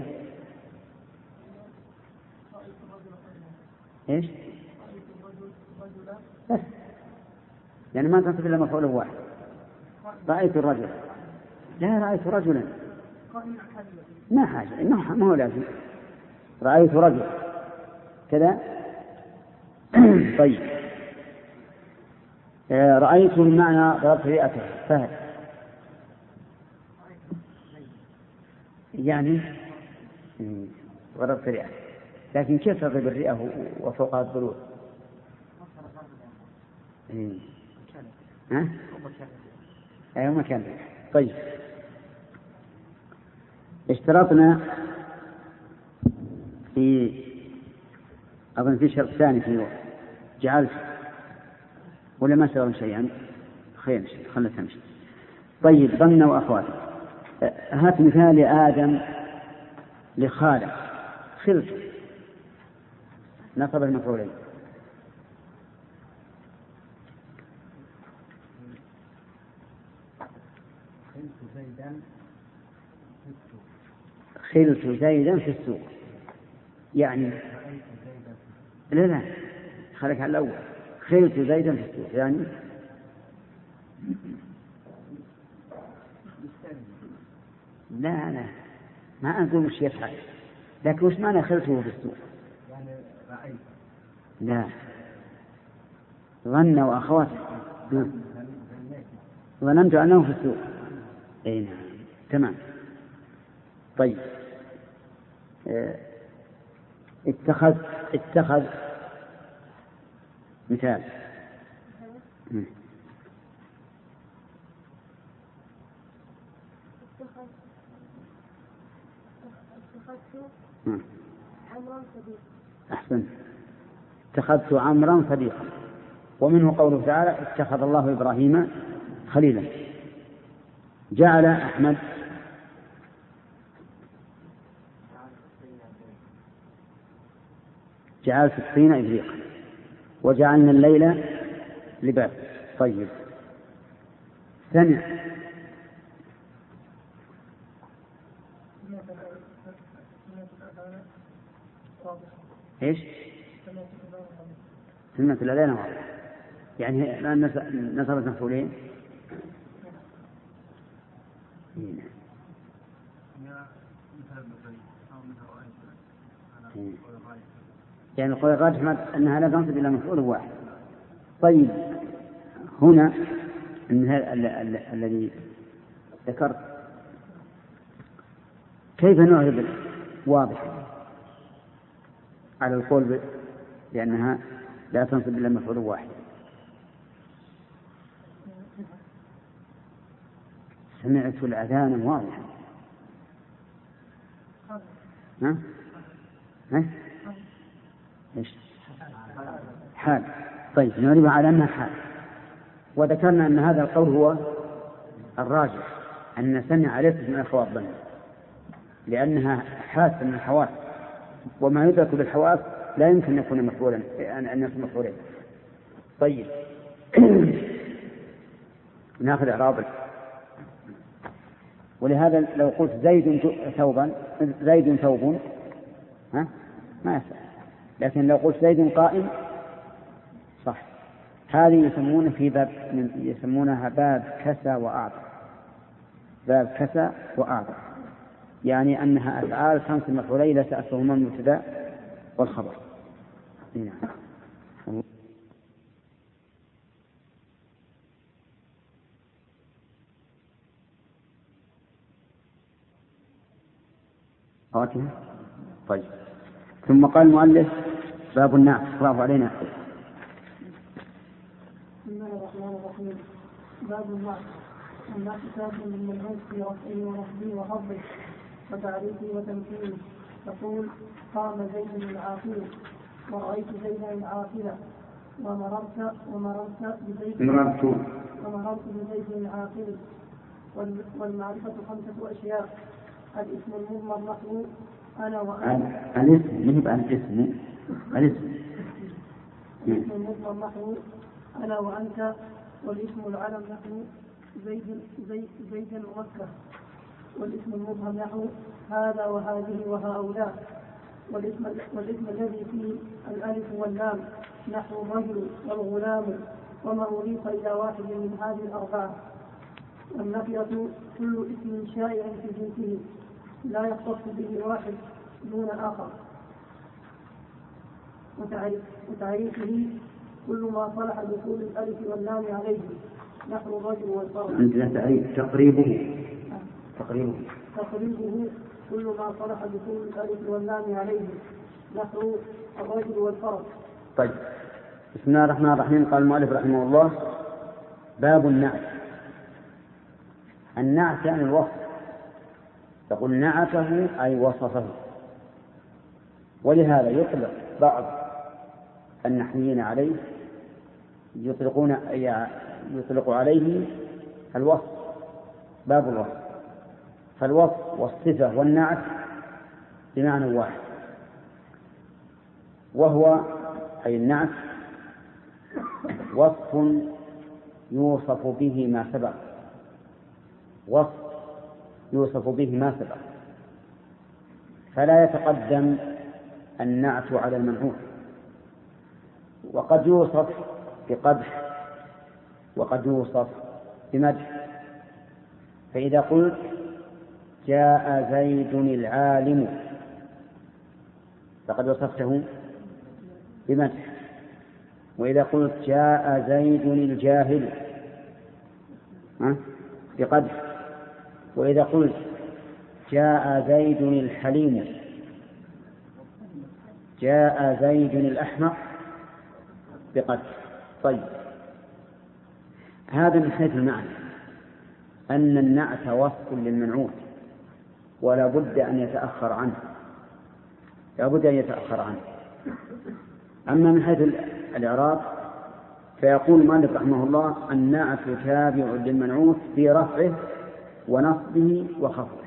إيش؟ بس يعني ما تنصب إلا مفعول واحد. رأيت الرجل، لا رأيت رجلا، ما حاجة، ما هو لازم. رأيت رجل كذا. طيب، رأيت بمعنى ضربت رئته، فهد يعني ضربت رئته، لكن كيف تضرب الرئة وفوقها الضلوع؟ ها؟ أي مكان. طيب، اشترطنا في أظن في شرط ثاني في جعلت، ولا ما اشترطنا شيئا؟ خير، خلنا نمشي. طيب، ظن وأخواته. هات مثال آدم لخالق خلت، نصب المفعولين. خلت زيدا في السوق، يعني لا خليك على الأول. خلت زيدا في السوق يعني لا ما أقول وش يفعل، لكن وش معنى خلته في السوق؟ يعني رأيت. لا، ظن وأخواته. ظننت أنه في السوق. أي نعم، تمام. طيب، اتخذ مثال. أحسن، اتخذت عمرا صديقا. ومنه قوله تعالى: اتخذ الله إبراهيم خليلا. جعل أحمد جعلت الطين إبريقا وجعلنا الليل لباس. طيب، سمع إيش؟ سمعت الأذان واضح، يعني الآن نصبت مفعولين. يعني القول الراجح أنها لا تنصب إلا مفعول واحد. طيب، هنا الذي ذكرت كيف نعرف واضح؟ على القول لأنها لا تنصب إلا مفعول واحد. سمعت الأذان واضحا. ها؟ ها؟ إيش؟ حال. طيب نعرف على أنها حال. وذكرنا أن هذا القول هو الراجح، أن سمع ليست من الحواس ظن، لأنها حاسة من الحواس، وما يدرك بالحواس لا يمكن أن يكون مفعولا، أن يكون مفعولا. طيب ناخذ إعراب. ولهذا لو قلت زيد ثوب ها ما يصح، لكن لو قلت زيد قائم صح. هذه يسمونها باب كسى وأعطى. باب كسى وأعطى يعني أنها أفعال تنصب مفعولين لا تأثرهما المبتدأ والخبر. طيب ثم قال المؤلف باب النعت. اقرأه علينا. بسم الله الرحمن الرحيم. باب النعت. النعت كتاب من منعوت في رفعه ونصبه وخفضه وتعريفه وتمثيله. تقول قام زيد العاقل ورأيت زيدا العاقل ومررت بزيد العاقل. والمعرفة 5 أشياء: الاسم المضمر نحو أنا وأنت. الاسم المضمر نحو أنا وأنت. والاسم العلم نحو زيد ومكة. والاسم المبهم نحو هذا وهذه وهؤلاء. والاسم الذي فيه الألف واللام نحو الرجل والغلام وما أضيف إلى واحد من هذه الأربعة. والنكرة كل اسم شائع في جنسه لا يختص به واحد دون آخر. وتعريفه كل ما صلح دخول الألف واللام عليه نحو الرجل والفرد. عندنا تعريف تقريبه كل ما صلح دخول الألف واللام عليه نحو الرجل والفرد. طيب بسم الله الرحمن الرحيم. قال المؤلف رحمه الله باب النعت. النعت يعني الوصف. تقول نعته أي وصفه. ولهذا يطلق بعض النحويين عليه يطلق عليه الوصف، باب الوصف. فالوصف والصفة والنعت بمعنى واحد، وهو أي النعت وصف يوصف به ما سبق. وصف يوصف به ما سبق، فلا يتقدم النعت على المنعوت. وقد يوصف بقدح وقد يوصف بمدح. فإذا قلت جاء زيد العالم فقد وصفته بمدح. وإذا قلت جاء زيد الجاهل بقدح. وإذا قلت جاء زيد الحليم جاء زيد الأحمق بقدح. طيب هذا من حيث المعنى أن النعت وصف للمنعوت ولا بد أن يتأخر عنه. أما من حيث الإعراب فيقول المؤلف رحمه الله النعت تابع للمنعوت في رفعه ونصبه وخفضه.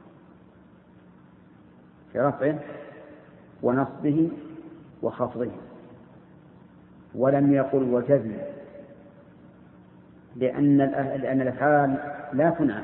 في رفعه ونصبه وخفضه. ولم يقل وجزم، لأن الأفعال لا تنعت،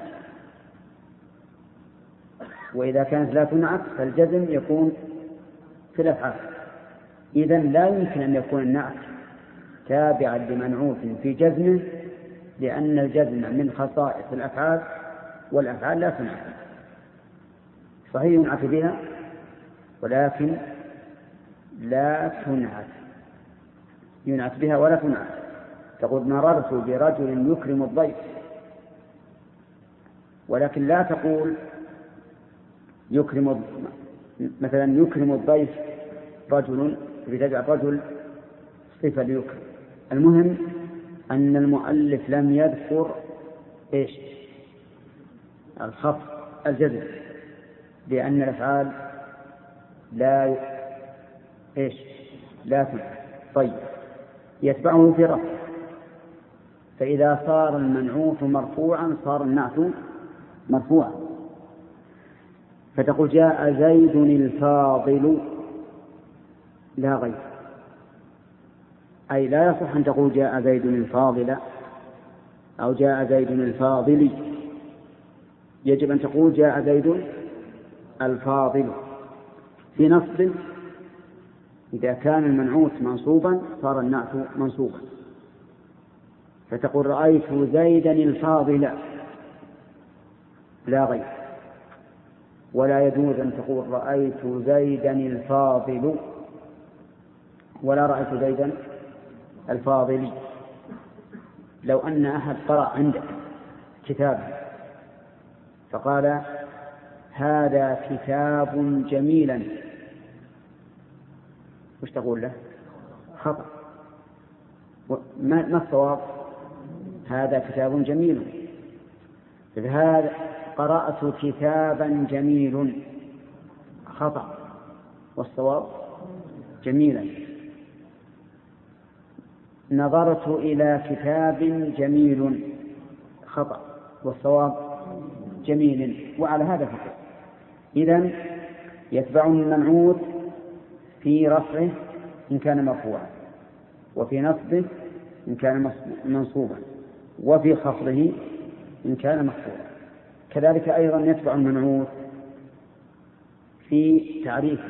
وإذا كانت لا تنعت فالجزم يكون في الأفعال. إذن لا يمكن أن يكون النعت تابعا لمنعوت في جزمه، لأن الجزم من خصائص الأفعال والأفعال لا تنعت. صحيح ينعت بها ولكن لا تنعت، ينعت بها ولا تنعت. تقول مررت برجل يكرم الضيف، ولكن لا تقول مثلا يكرم الضيف رجل بتجعل رجل صفة ليكرم. المهم أن المؤلف لم يذكر إيش الخفض الجزم، لأن الأفعال لا إيش لا تنفع. طيب يتبعه في رفع، فإذا صار المنعوت مرفوعا صار النعت مرفوعا، فتقول جاء زيد الفاضل لا غير، أي لا يصح أن تقول جاء زيد الفاضل أو جاء زيد الفاضل، يجب أن تقول جاء زيد الفاضل. في نصب إذا كان المنعوت منصوبا صار النعت منصوبا، فتقول رأيت زيدا الفاضل لا غير. ولا يجوز أن تقول رأيت زيدا الفاضل ولا رأيت زيدا الفاضل. لو أن أحد قرأ عندك كتاب فقال هذا كتاب جميلا، وش تقول له؟ خطأ. ما الصواب؟ هذا كتاب جميل. هذا قرأت كتابا جميل، خطأ، والصواب جميلا. نظرت إلى كتاب جميل، خطأ، والصواب جميل. وعلى هذا فقط. إذن يتبع المنعوت في رفعه إن كان مرفوعا، وفي نصبه إن كان منصوبا، وفي خفضه إن كان مخفوضا. كذلك أيضا يتبع المنعوت في تعريفه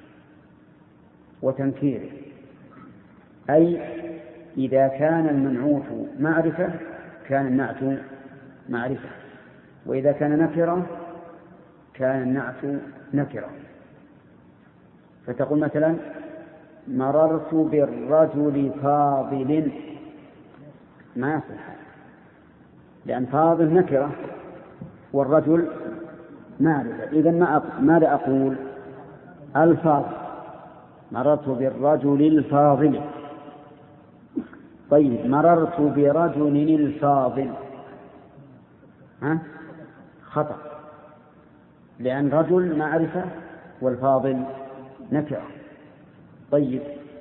وتنكيره، أي إذا كان المنعوت معرفة كان النعت معرفة، وإذا كان نكرة كان النعت نكرة. فتقول مثلا مررت بالرجل فاضل، ما يصح، لأن فاضل نكرة والرجل معرفة. إذن ماذا أقول؟ الفاضل، مررت بالرجل الفاضل. طيب مررت برجل الفاضل، خطأ، لأن رجل معرفة والفاضل نكرة. طيب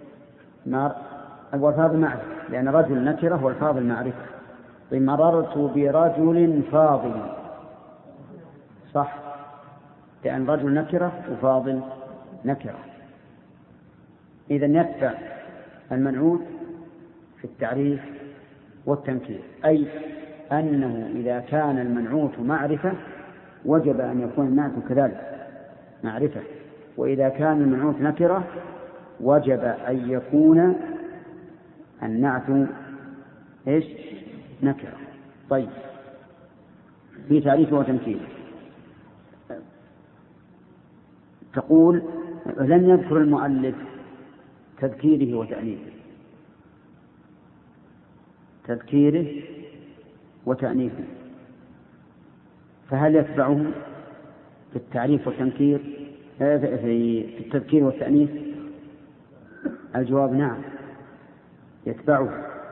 والفاضل معرفة، لأن رجل نكرة والفاضل معرفة. طيب مررت برجل فاضل، صح، لأن رجل نكرة وفاضل نكرة. إذن يتبع المنعوت في التعريف والتنكير، أي أنه إذا كان المنعوت معرفة وجب أن يكون النعت كذلك معرفة، وإذا كان المنعوت نكرة وجب أن يكون النعت إيش؟ نكرة. طيب في تعريفه وتنكيره تقول لن يذكر المؤلف تذكيره وتأنيثه، تذكيره وتأنيثه، فهل يتبعه في التعريف والتنكير في التذكير والتأنيث؟ الجواب نعم يتبعه،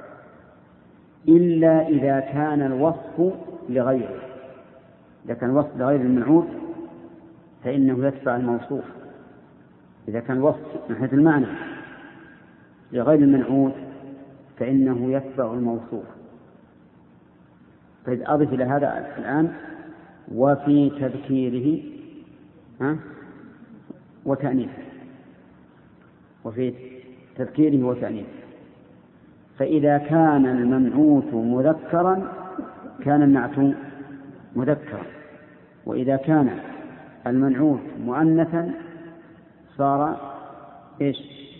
إلا إذا كان الوصف لغيره. إذا كان الوصف لغير المنعوت فإنه يتبع الموصوف. إذا كان الوصف من حيث المعنى لغير المنعوت فإنه يتبع الموصوف. طيب أضف إلى هذا الآن وفي تذكيره وتأنيثه، وفي تذكيره وتأنيثه. فإذا كان المنعوت مذكرا كان النعت مذكرا، وإذا كان المنعوت مؤنثا صار إيش؟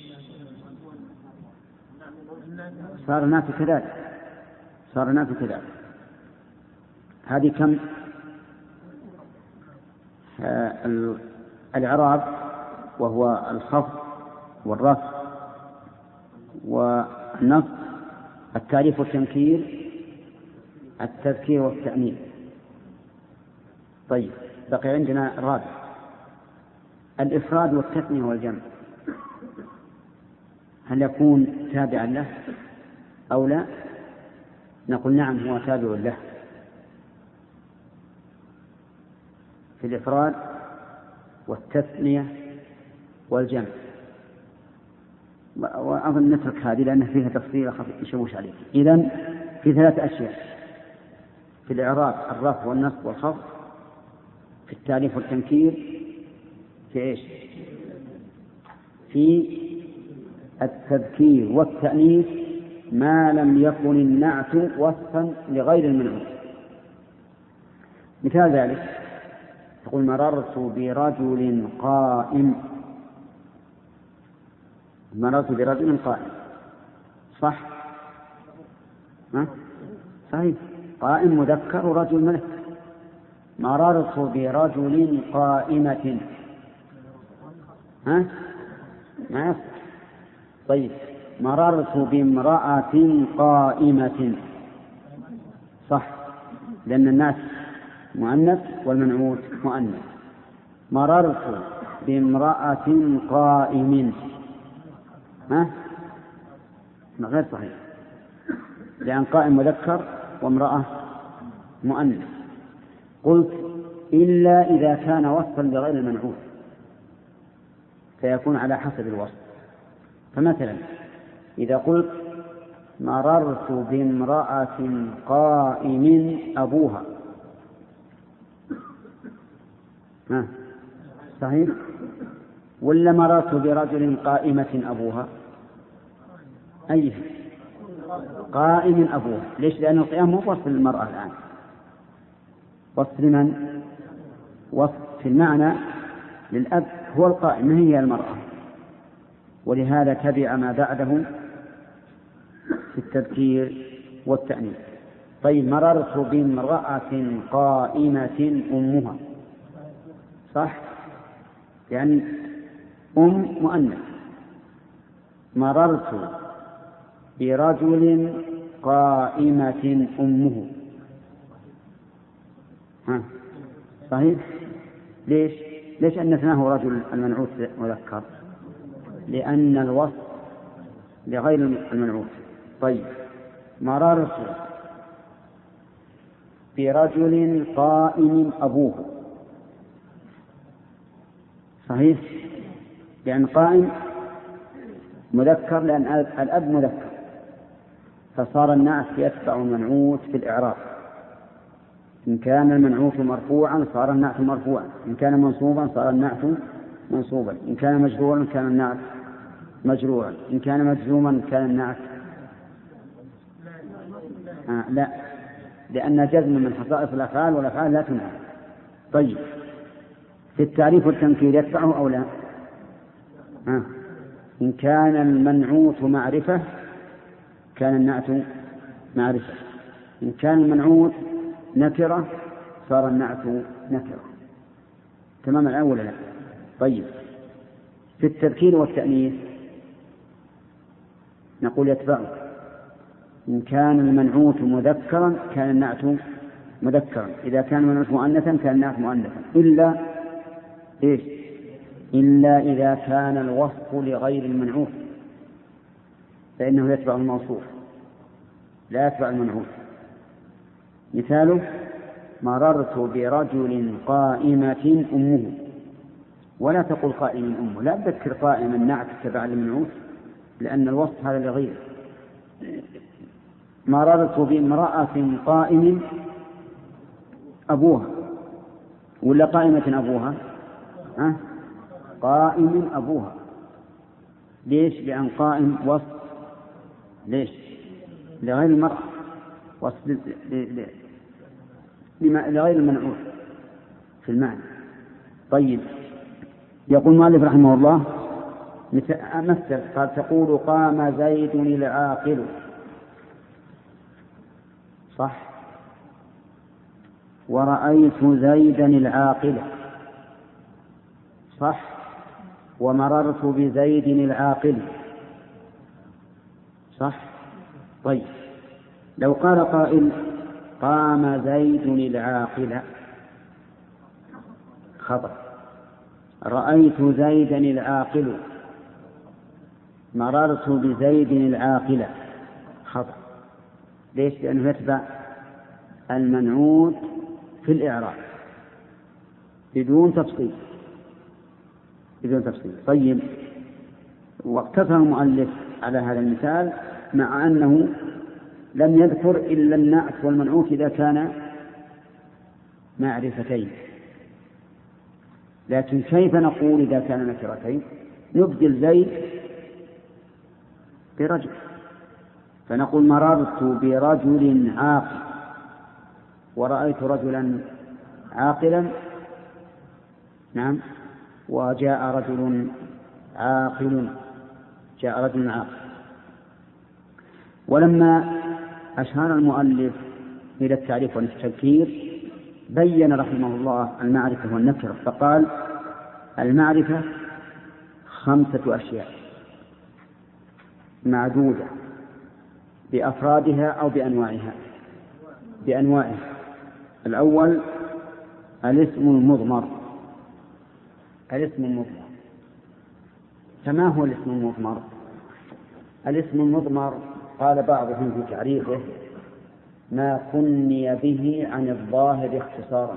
صار النعت كذلك، صار النعت كذلك. هذه كم الإعراب، وهو الخفض والرفع والنصب، التعريف والتنكير، التذكير والتأنيث. طيب بقي عندنا الرابع الإفراد والتثنية والجمع. هل يكون تابعا له أو لا؟ نقول نعم هو تابع له في الإفراد والتثنية والجمع. وأظن نترك هذه لأن فيها تفصيل يشوش عليك. إذن في 3 أشياء: في الإعراب الرفع والنصب والخفض، في التعريف والتنكير، في إيش؟ في التذكير والتأنيث ما لم يكن النعت وصفا لغير المنعوت. مثال ذلك تقول مررت برجل قائم. مررت برجل قائم صح؟ صحيح، قائم مذكر ورجل مذكر. مررت برجل قائمة ما يصح. طيب مررت بامرأة قائمة صح، لأن الناس مؤنث والمنعوت مؤنث. مررت بامرأة قائم غير صحيح، لأن قائم مذكر وامرأة مؤنث. قلت إلا إذا كان وصفا لغير المنعوت فيكون على حسب الوصف. فمثلا إذا قلت مررت بامرأة قائم أبوها صحيح، ولا مررت برجل قائمة أبوها؟ أي قائم أبوها. ليش؟ لأن القيام هو وصف للمرأة الآن. وصف لمن؟ وصف في المعنى للأب هو القائم، ما هي المرأة، ولهذا تبع ما بعده في التذكير والتأنيث. طيب مررت بامرأة قائمة أمها صح، يعني مؤنث. مررت برجل قائمة أمه صحيح. ليش أنثناه رجل المنعوت مذكر؟ لأن الوصف لغير المنعوت. طيب مررت برجل قائم أبوه صحيح، لأن قائم مذكر، لأن الأب مذكر، فصار النعت يتبع المنعوت في الإعراب. إن كان المنعوت مرفوعا صار النعت مرفوعا، إن كان منصوبا صار النعت منصوبا، إن كان مجرورا كان النعت مجرورا، إن كان مجزوما كان النعت لا، لأن جزم من خصائص الأفعال والأفعال لا تنعت. طيب في التعريف والتنكير يتبعه أو لا؟ إن كان المنعوت معرفة كان النعت معرفة، إن كان المنعوت نكرة صار النعت نكرة. تمام الآن ولا لا؟ طيب في التذكير والتأنيث نقول يتبعه. إن كان المنعوت مذكرا كان النعت مذكرا، إذا كان المنعوت مؤنثا كان النعت مؤنثا، إلا إذا كان الوصف لغير المنعوت فإنه يتبع الموصوف لا يتبع المنعوت. مثاله مررت برجل قائمة أمه، ولا تقول قائم أمه، لا تذكر قائم النعت تبع المنعوت لأن الوصف هذا لغير. مررت بامرأة قائم أبوها، ولا قائمة أبوها؟ قائم أبوها. ليش؟ لأن قائم وصف ليش؟ لغير المرأة، وصف لغير المنعوت في المعنى. طيب يقول المؤلف رحمه الله مثل قال تقول قام زيد العاقل صح، ورأيت زيدا العاقل صح، ومررت بزيد العاقل صح. طيب لو قال قائل قام زيد العاقل خطأ، رأيت زيدا العاقل مررت بزيد العاقلة خطأ. ليش؟ لأنه يتبع المنعوت في الإعراب بدون تفصيل. طيب، واقتصر المؤلف على هذا المثال مع أنه لم يذكر إلا النعت والمنعوت إذا كان معرفتين. لكن كيف نقول إذا كان نكرتين؟ نبدل زيد برجل، فنقول مررت برجل عاقل ورأيت رجلا عاقلا، نعم، وجاء رجل عاقل، ولما أشار المؤلف إلى التعريف والتذكير بين رحمه الله المعرفة والنكرة، فقال المعرفة 5 أشياء معدودة بأفرادها أو بأنواعها. الأول الاسم المضمر. فما هو الاسم المضمر؟ الاسم المضمر قال بعضهم في تعريفه ما كني به عن الظاهر اختصارا.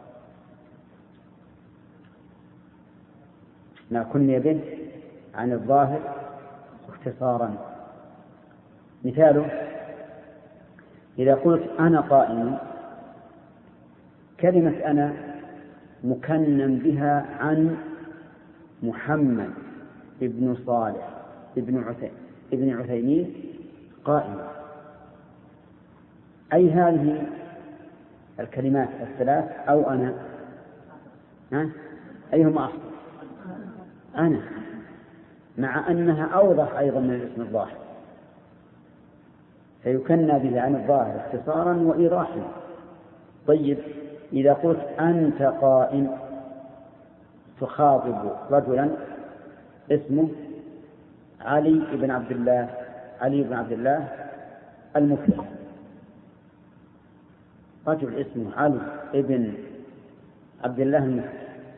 ما كني به عن الظاهر اختصارا. مثاله إذا قلت أنا قائم، كلمة أنا مكنن بها عن محمد ابن صالح ابن عثيمين قائم. أي هذه الكلمات الثلاث أو أنا؟ أيهما أفضل؟ أنا، مع أنها أوضح أيضا من الاسم الظاهر، فيكنى به عن الظاهر اختصارا وإيضاحا. طيب، إذا قلت أنت قائم تخاطب رجلا اسمه علي بن عبد الله المفلح، رجل اسمه علي بن عبد الله المفلح،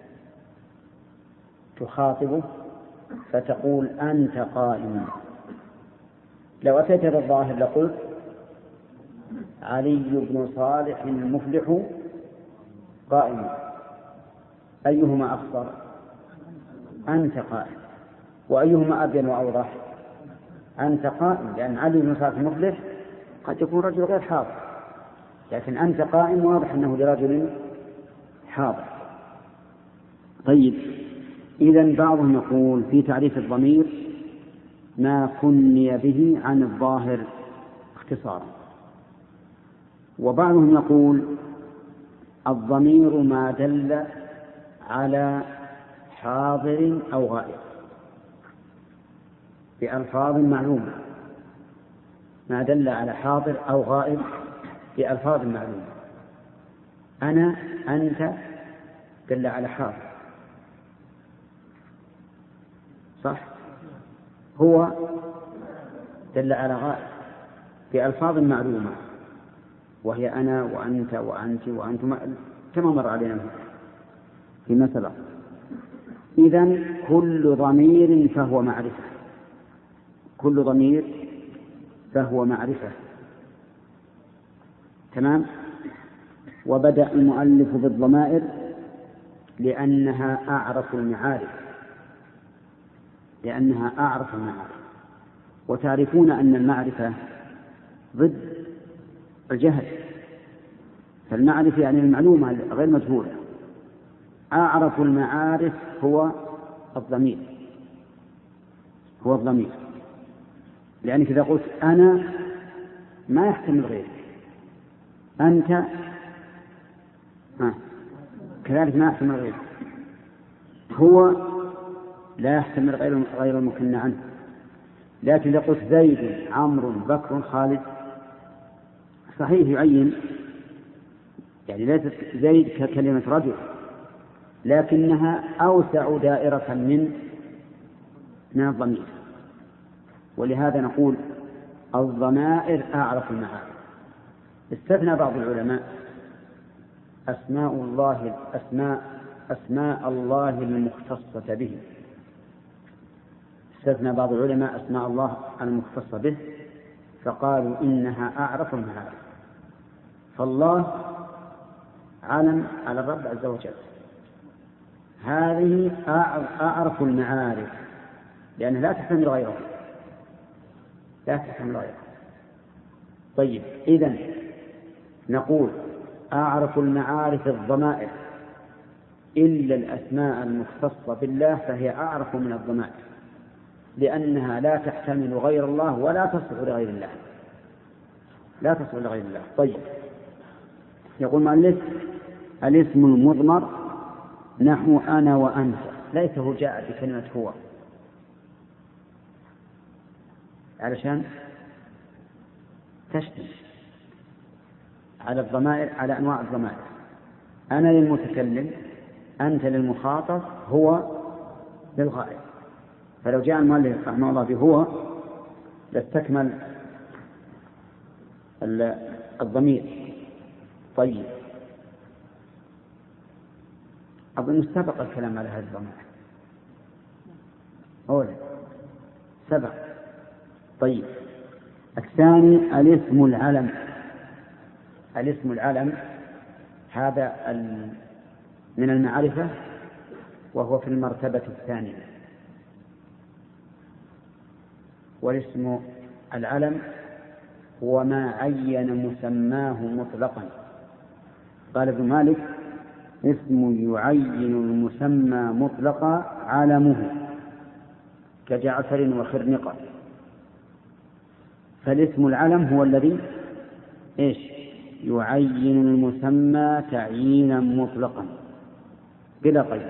تخاطبه فتقول أنت قائم. لو أتيت بالظاهر لقلت علي بن صالح المفلح قائم. أيهما أخطر؟ أنت قائم. وأيهما أبين وأوضح؟ أنت قائم، لأن علي بن صالح المفلح قد يكون رجل غير حاضر، لكن أنت قائم واضح أنه لرجل حاضر. طيب، إذن بعضهم يقول في تعريف الضمير ما كني به عن الظاهر اختصارا، وبعضهم يقول الضمير ما دل على حاضر أو غائب بألفاظ معلومة. ما دل على حاضر أو غائب بألفاظ معلومة. أنا، أنت دل على حاضر، صح؟ هو دل على غائب بألفاظ معلومة، وهي أنا وأنت وأنت وأنتم كما مر علينا فيما سبق. إذن كل ضمير فهو معرفة، كل ضمير فهو معرفة. تمام. وبدأ المؤلف بالضمائر لأنها أعرف المعارف، وتعرفون أن المعرفة ضد الجهل، فالمعرفة يعني المعلومة غير مجهولة. أعرف المعارف هو الضمير، لأنك إذا قلت أنا ما يحتمل غيره، أنت كذلك ما يحتمل غيره، هو لا يحتمل غير المكنى عنه. لكن إذا قلت زيد عمرو بكر خالد صحيح يعين، يعني ليست زيد ككلمة رجل، لكنها أوسع دائرة من الضمير. ولهذا نقول الضمائر أعرف المعارف. استثنى بعض العلماء أسماء الله المختصة به، استثنى بعض العلماء أسماء الله المختصة به فقالوا إنها أعرف المعارف، فالله علم على الرب عز وجل، هذه أعرف المعارف لأنها لا تحتمل غيره، لا تحتمل غيره. طيب إذن نقول أعرف المعارف الضمائر إلا الأسماء المختصة بالله فهي أعرف من الضمائر لأنها لا تحتمل غير الله ولا تصلح لغير الله، لا تصلح لغير الله. طيب يقول مؤلف الاسم المضمر نحو أنا وأنت، ليته جاء بكلمة هو علشان تشتمل على الضمائر، على أنواع الضمائر. أنا للمتكلم، أنت للمخاطب، هو للغائب. فلو جاء المؤلف رحمه الله بهو لاستكمل الضمير. طيب أظن سبق الكلام على هذه الضمائر أولا، سبق. طيب الثاني الاسم العلم. الاسم العلم هذا من المعرفة وهو في المرتبة الثانية. والاسم العلم هو ما عين مسماه مطلقا. قال ابن مالك اسم يعين المسمى مطلقا علمه كجعفر وخرنقة. فالاسم العلم هو الذي يعين المسمى تعيينا مطلقا بلا قيد.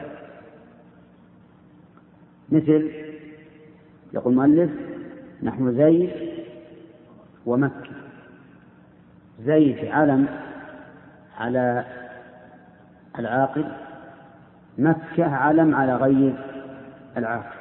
مثل يقول المؤلف نحن زيد ومكة. زيد علم على العاقل، مكة علم على غير العاقل.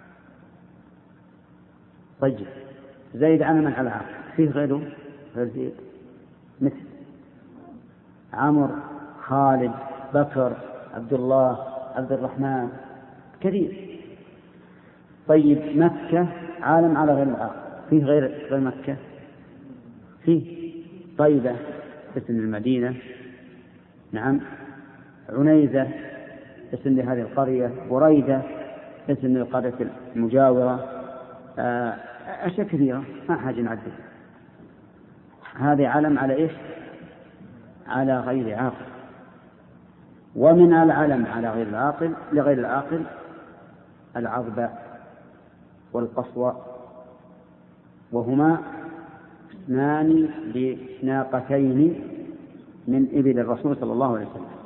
طيب زيد علم على العاقل، فيه غيره غير زيد مثل عمر، خالد، بكر، عبد الله، عبد الرحمن، كثير. طيب مكة عالم على غير العاقل، فيه غير مكة، فيه طيبة اسم المدينة، نعم، عنيزة اسم لهذه القرية، بريدة اسم للقرية المجاورة، أشياء كثيرة ما حاجة نعدد. هذا علم على على غير عاقل. ومن العلم على غير العاقل لغير العاقل العظبة والقصوى، وهما اثنان بناقتين من إبل الرسول صلى الله عليه وسلم.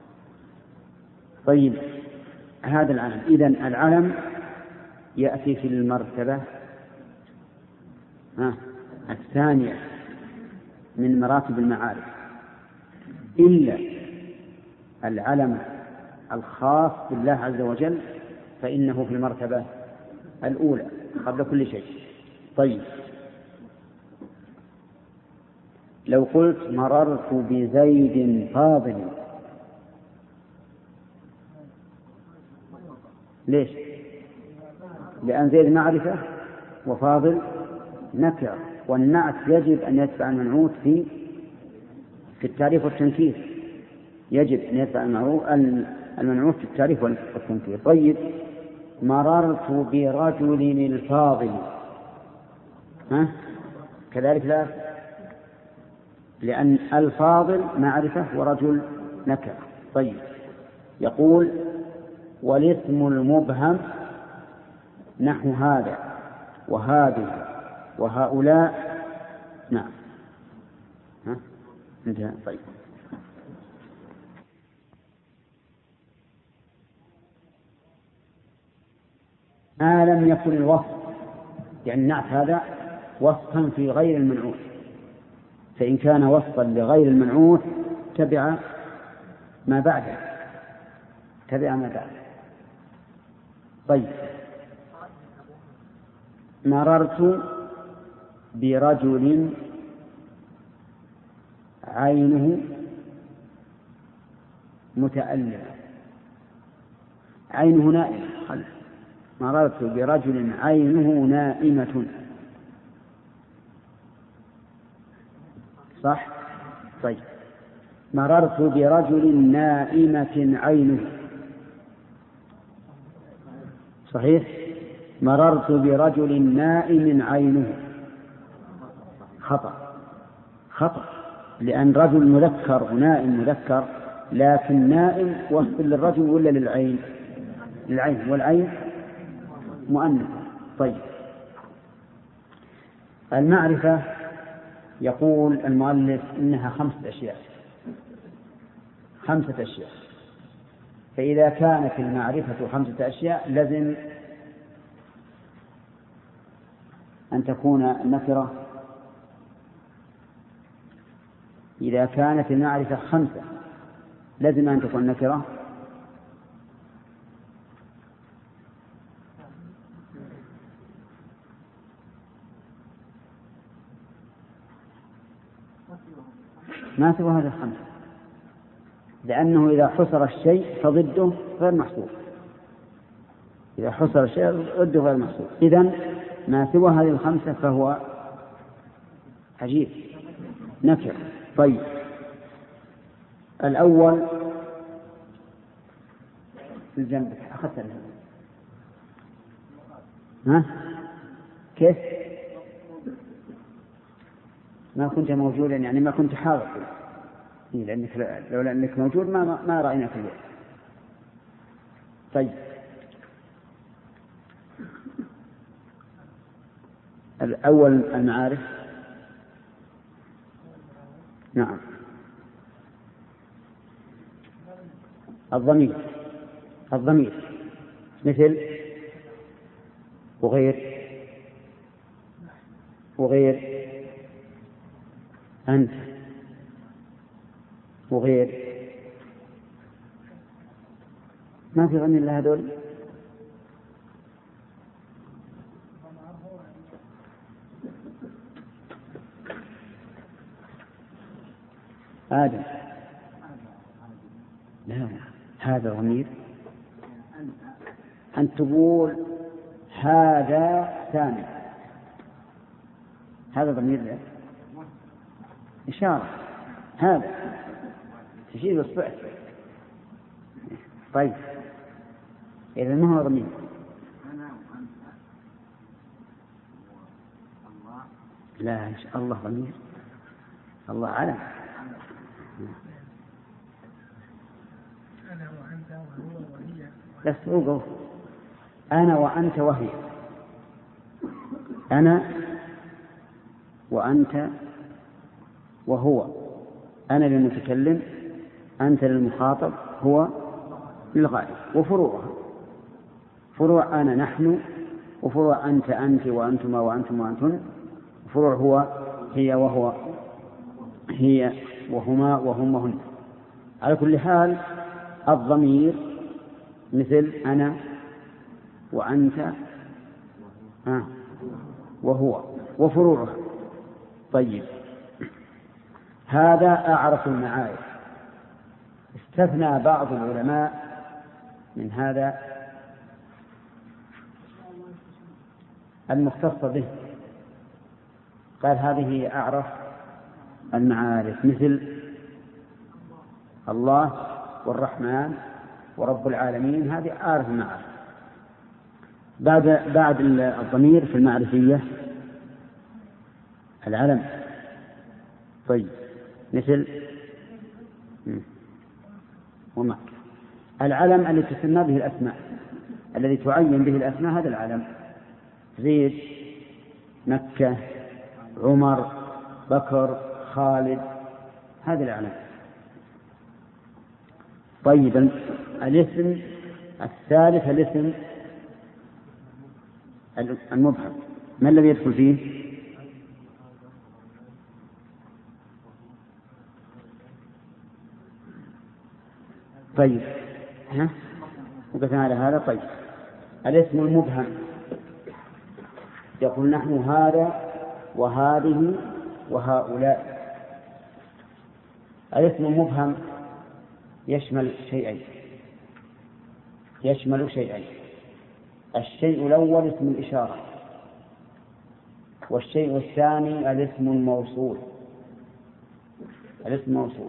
طيب هذا العلم. إذن العلم يأتي في المرتبة الثانية من مراتب المعارف، إلا العلم الخاص بالله عز وجل فإنه في المرتبة الأولى قبل كل شيء. طيب لو قلت مررت بزيد فاضل، ليش؟ لأن زيد معرفة وفاضل نكرة، والنعت يجب أن يتبع المنعوت في التعريف والتنكير، يجب أن يتبع المنعوت في التعريف والتنكير. طيب مررت برجل الفاضل، كذلك لا، لأن الفاضل معرفة ورجل نكرة. طيب يقول والاسم المبهم نحو هذا وهذه وهؤلاء. نعم انتهى. طيب ما لم يكن الوصف، يعني النعت هذا وصفا في غير المنعوت، فإن كان وصفا لغير المنعوت تبع ما بعده، تبع ما بعده. طيب مررت برجل عينه متألمة، عينه نائمة خلف، مررت برجل عينه نائمة. صح؟ طيب، مررت برجل نائمة عينه. صحيح؟ مررت برجل نائم عينه. خطأ، لأن رجل مذكر ونائم مذكر، لكن نائم وصف للرجل ولا للعين؟ للعين، والعين مؤنث. طيب، المعرفة يقول المؤلف إنها 5 أشياء. 5 أشياء. فإذا كانت المعرفة 5 أشياء لازم أن تكون النكرة. إذا كانت المعرفة 5 لازم أن تكون نكرة. ما سوى هذا 5، لأنه إذا حصر الشيء فضده غير محصور. إذا حصر الشيء ضده غير محصور. إذن ما سوى هذه 5 فهو عجيب نكر. طيب، الأول في جنبك أخذت الجنب. ها؟ كيف؟ ما كنت موجودا، يعني ما كنت حاضر، لأنك لولا أنك موجود ما رأيناك اليوم. طيب، الأول المعارف. نعم. الضمير مثل وغير أنت وغير. ما في ضمير إلا هذول. آدم، لا، هذا ضمير. أن تقول هذا ثاني، هذا ضمير له إشارة، هذا تشير بالصفة. طيب، إذا ما هو ضمير. لا، إن شاء الله ضمير. الله أعلم. أنا وأنت وهو وهي. بس أوقف. أنا وأنت وهي. أنا وأنت وهو. أنا للمتكلم، أنت للمخاطب، هو للغائب. وفروعها فروع أنا نحن، وفروع أنت أنت، وأنتما وأنتم وأنتن، وفروع هو هي وهو هي، وهما وهم وهن. على كل حال الضمير مثل أنا وأنت وهو وفروعها. طيب، هذا أعرف المعارف. استثنى بعض العلماء من هذا المختص به، قال هذه أعرف المعارف، مثل الله والرحمن ورب العالمين، هذه أعرف المعارف. بعد الضمير في المعرفية العلم. طيب، مثل وما العلم الذي تسمى به الأسماء، الذي تعين به الأسماء، هذا العلم. زيد، مكة، عمر، بكر، خالد، هذا العلم. طيب، الاسم الثالث الاسم المبهم، ما الذي يدخل فيه؟ طيب، وقفنا على هذا. طيب، الاسم المبهم يقول نحن هذا وهذه وهؤلاء. الاسم المبهم يشمل شيئين. الشيء الأول اسم الإشارة، والشيء الثاني الاسم الموصول. الاسم الموصول،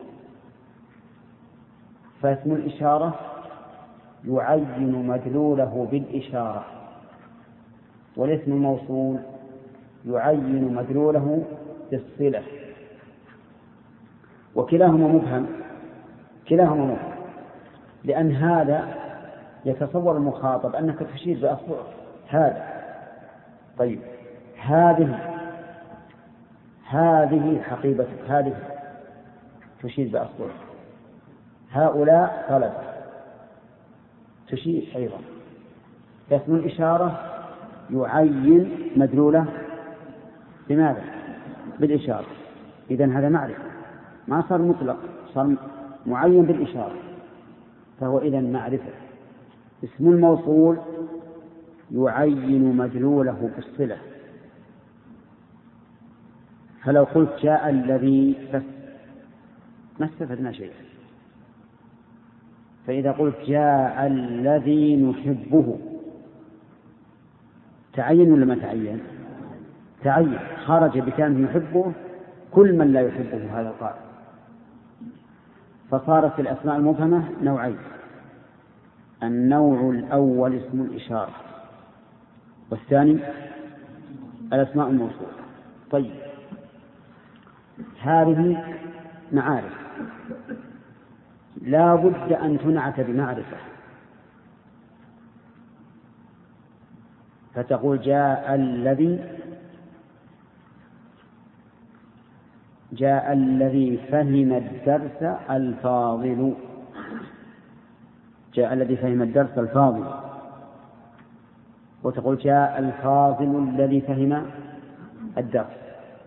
فاسم الإشارة يعين مدلوله بالإشارة، والاسم الموصول يعين مدلوله بالصلة، وكلاهما مبهم. كلاهما مبهم، لأن هذا يتصور المخاطب أنك تشير بأصبعك هذا. طيب هذه حقيبتك، هذه تشير بأصبعك. هؤلاء طلبة تشير أيضا. اسم الإشارة يعين مدلوله بماذا؟ بالإشارة. إذن هذا معرفة، ما صار مطلق، صار معين بالإشارة، فهو إذن معرفة. اسم الموصول يعين مدلوله بالصلة. فلو قلت جاء الذي ما استفدنا شيئا. فإذا قلت جاء الذي نحبه تعين ولا ما تعين؟ تعين. خرج بكلمة يحبه كل من لا يحبه هذا القائل. فصارت الأسماء المبهمة نوعين: النوع الأول اسم الإشارة، والثاني الأسماء الموصولة. طيب، هذه معارف لا بد أن تنعت بمعرفة، فتقول جاء الذي فهم الدرس الفاضل. جاء الذي فهم الدرس الفاضل. وتقول جاء الفاضل الذي فهم الدرس،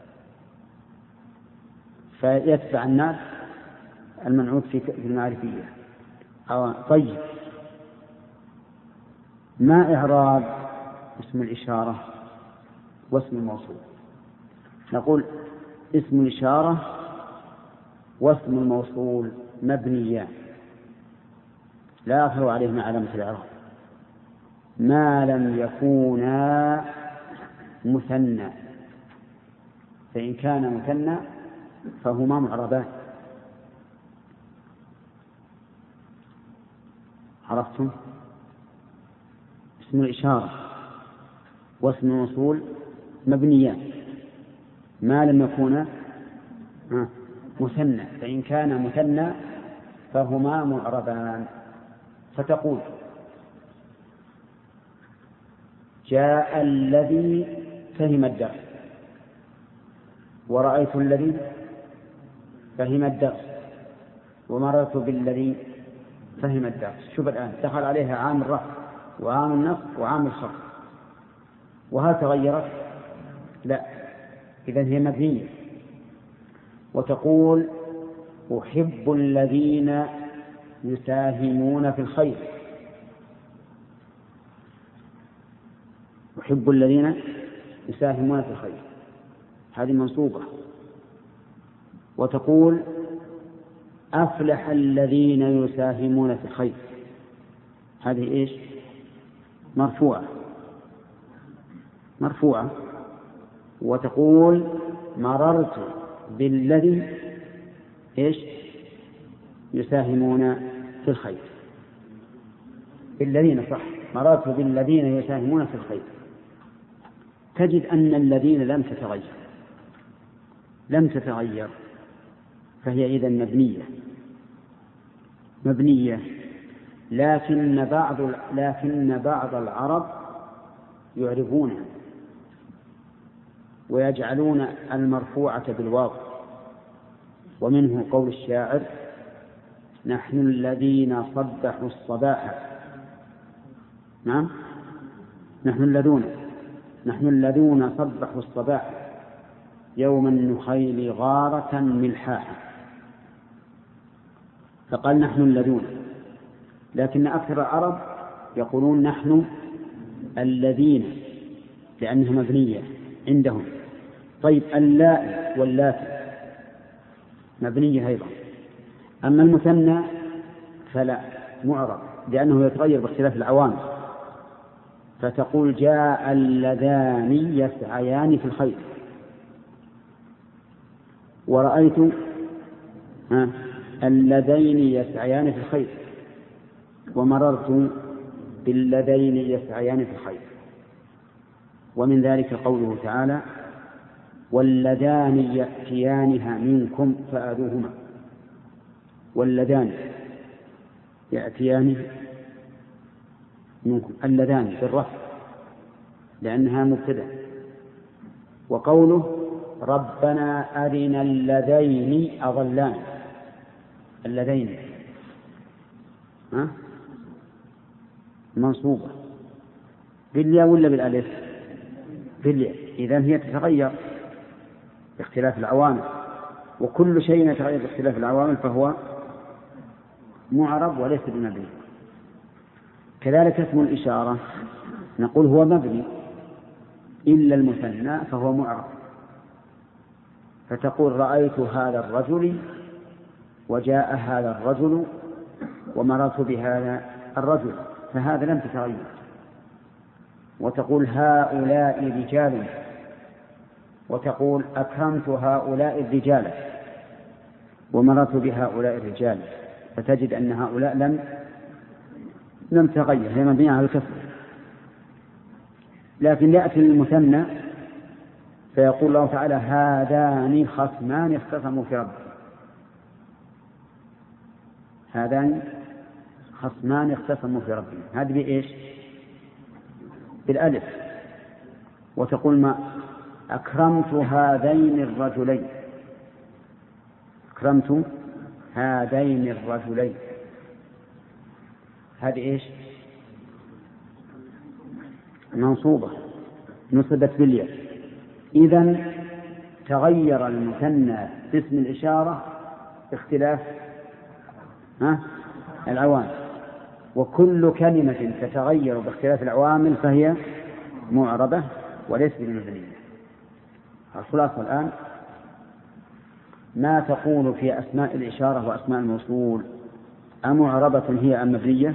فيتبع الناس المنعوت في المعرفية. طيب، ما إعراب اسم الإشارة واسم الموصول؟ نقول اسم الإشارة واسم الموصول مبنيان لا يظهر عليهما علامة الإعراب ما لم يكونا مثنى، فإن كان مثنى فهما معربان. عرفتم؟ اسم الإشارة واسم الموصول مبنيان ما لم يكونا مثنى، فإن كان مثنى فهما معربان. فتقول جاء الذي فهم الدرس، ورأيت الذي فهم الدرس، ومررت بالذي فهم الدرس. شوف الآن دخل عليها عام الرفع وعام النصب وعام الخفض، وهل تغيرت؟ لا. إذن هي مبنية. وتقول أحب الذين يساهمون في الخير. أحب الذين يساهمون في الخير، هذه منصوبة. وتقول أفلح الذين يساهمون في الخير، هذه إيش؟ مرفوعة. وتقول مررت بالذي إيش؟ يساهمون في الخير. الذين صح، مررت بالذين يساهمون في الخير. تجد أن الذين لم تتغير، فهي إذن مبنية. لكن بعض العرب يعرفونها ويجعلون المرفوعة بالواو، ومنه قول الشاعر نحن الذين صبحوا الصباح. نعم، نحن الذين صبحوا الصباح يوم النخيل غارة ملحاحا. فقال نحن الذين، لكن أكثر العرب يقولون نحن الذين لأنها مبنية عندهم. طيب، اللائي واللاتي مبنية أيضا. أما المثنى فلا، معرب، لأنه يتغير باختلاف العوامل. فتقول جاء اللذان يسعيان في الخير، ورأيت اللذين يسعيان في الخير، ومررت باللذين يسعيان في الخير. ومن ذلك قوله تعالى واللذان يأتيانها منكم فآذوهما. واللذان يأتيان منكم، اللذان بالرفع لأنها مبتدأ. وقوله ربنا أرنا اللذين أضلان، اللذين منصوبة بالياء ولا بالألف؟ بالياء. إذن هي تتغير باختلاف العوامل، وكل شيء يتغير باختلاف العوامل فهو معرب وليس بمبني. كذلك اسم الإشارة نقول هو مبني إلا المثنى فهو معرب، فتقول رأيت هذا الرجل وجاء هذا الرجل ومررت بهذا الرجل، فهذا لم تتغير. وتقول هؤلاء رجال، وتقول أكرمت هؤلاء الرجال ومررت بهؤلاء الرجال، فتجد أن هؤلاء لم تغير، هي مبنية على الكسر. لكن يأتي المثنى فيقول الله تعالى هذان خصمان اختصموا في ربهم، هذان خصمان اختصموا في ربهم، هذه بإيش؟ بالألف. وتقول ما أكرمت هذين الرجلين، أكرمت هذين الرجلين، هذه إيش؟ منصوبة نصبت بالياء. إذن تغير المثنى باسم الإشارة باختلاف العوامل، وكل كلمة تتغير باختلاف العوامل فهي معربة وليس بمبنية. الخلاصة الآن ما تقول في أسماء الإشارة وأسماء الموصول، أمعربة هي أم مبنية؟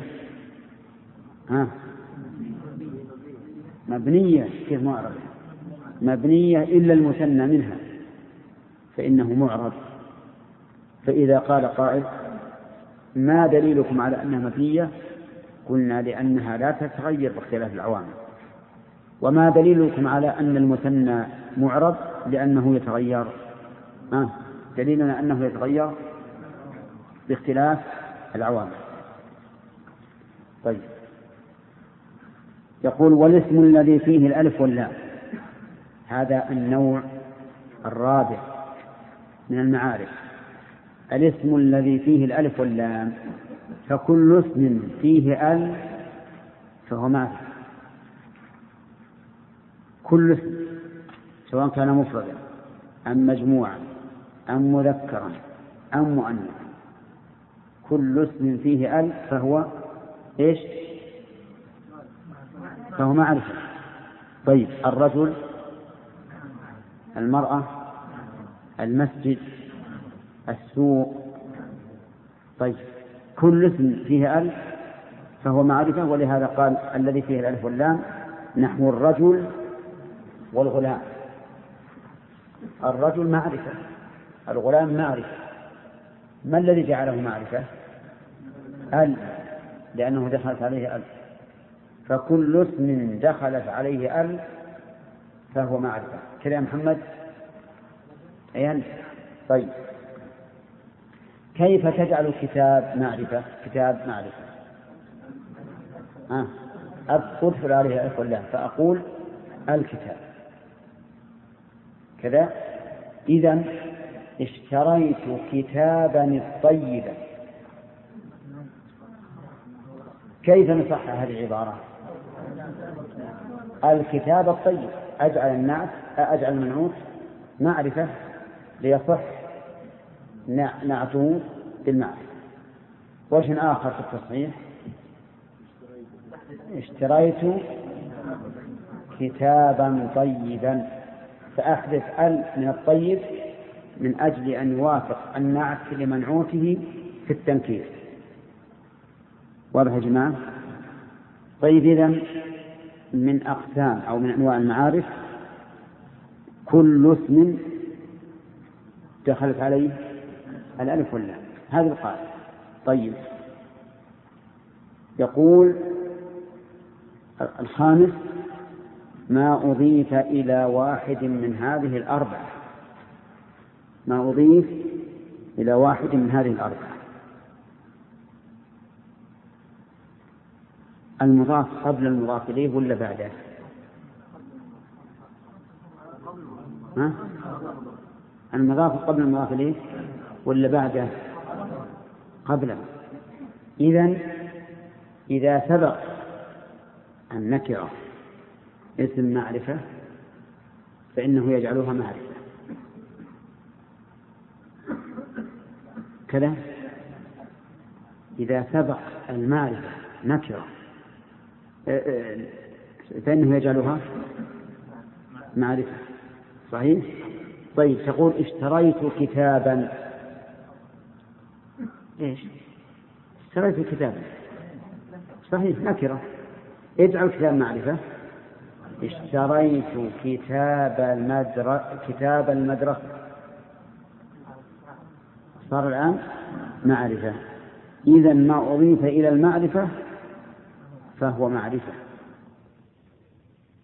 مبنية. كيف معربة؟ مبنية إلا المثنى منها فإنه معرب. فإذا قال قائل ما دليلكم على أنها مبنية؟ قلنا لأنها لا تتغير باختلاف العوامل. وما دليلكم على أن المثنى معرب؟ لأنه يتغير. دليلنا أنه يتغير باختلاف العوامل. طيب، يقول والاسم الذي فيه الألف واللام، هذا النوع الرابع من المعارف. الاسم الذي فيه الألف واللام، فكل اسم فيه ال فهو معرفة. كل اسم سواء كان مفردا أم مجموعا أم مذكرا أم مؤنثا، كل اسم فيه ال فهو إيش؟ فهو معرفة. طيب، الرجل، المرأة، المسجد، السوق. طيب، كل اسم فيه ال فهو معرفة، ولهذا قال الذي فيه الألف واللام نحو الرجل والغلام. الرجل معرفة، الغلام معرفة. ما الذي جعله معرفة؟ ال، لأنه دخلت عليه ال. فكل اسم دخلت عليه ال فهو معرفة. كده يا محمد؟ أيان؟ طيب، كيف تجعل كتاب معرفة؟ كتاب معرفة أدخل عليه ألف واللام فأقول الكتاب كذا. إذن اشتريت كتابا الطيبا. كيف نصحح هذه العبارة؟ الكتاب الطيب، أجعل المنعوت معرفة ليصح نعته بالمعرفة. وجه آخر في التصحيح اشتريت كتابا طيبا، فأحدث ال من الطيب من أجل أن يوافق النعت لمنعوته في التنكير. واضح يا جماعة؟ طيب، إذن من أقسام أو من أنواع المعارف كل اسم دخلت عليه الألف واللام. هذه القاعدة. طيب، يقول الخامس: ما أضيف إلى واحد من هذه الأربعة. ما أضيف إلى واحد من هذه الأربعة. المضاف قبل المضاف إليه ولا بعده؟ المضاف قبل المضاف إليه ولا بعده؟ قبله. إذا سبق النكرة اسم معرفة فإنه يجعلها معرفة كذا. إذا سبق المعرفة نكرة فإنه يجعلها معرفة. صحيح؟ طيب، تقول اشتريت كتابا. إيش؟ اشتريت كتابا صحيح نكرة، اجعل كتاب معرفة. اشتريت كتاب المدرسة صار الآن معرفة. إذن ما أضيف إلى المعرفة فهو معرفة.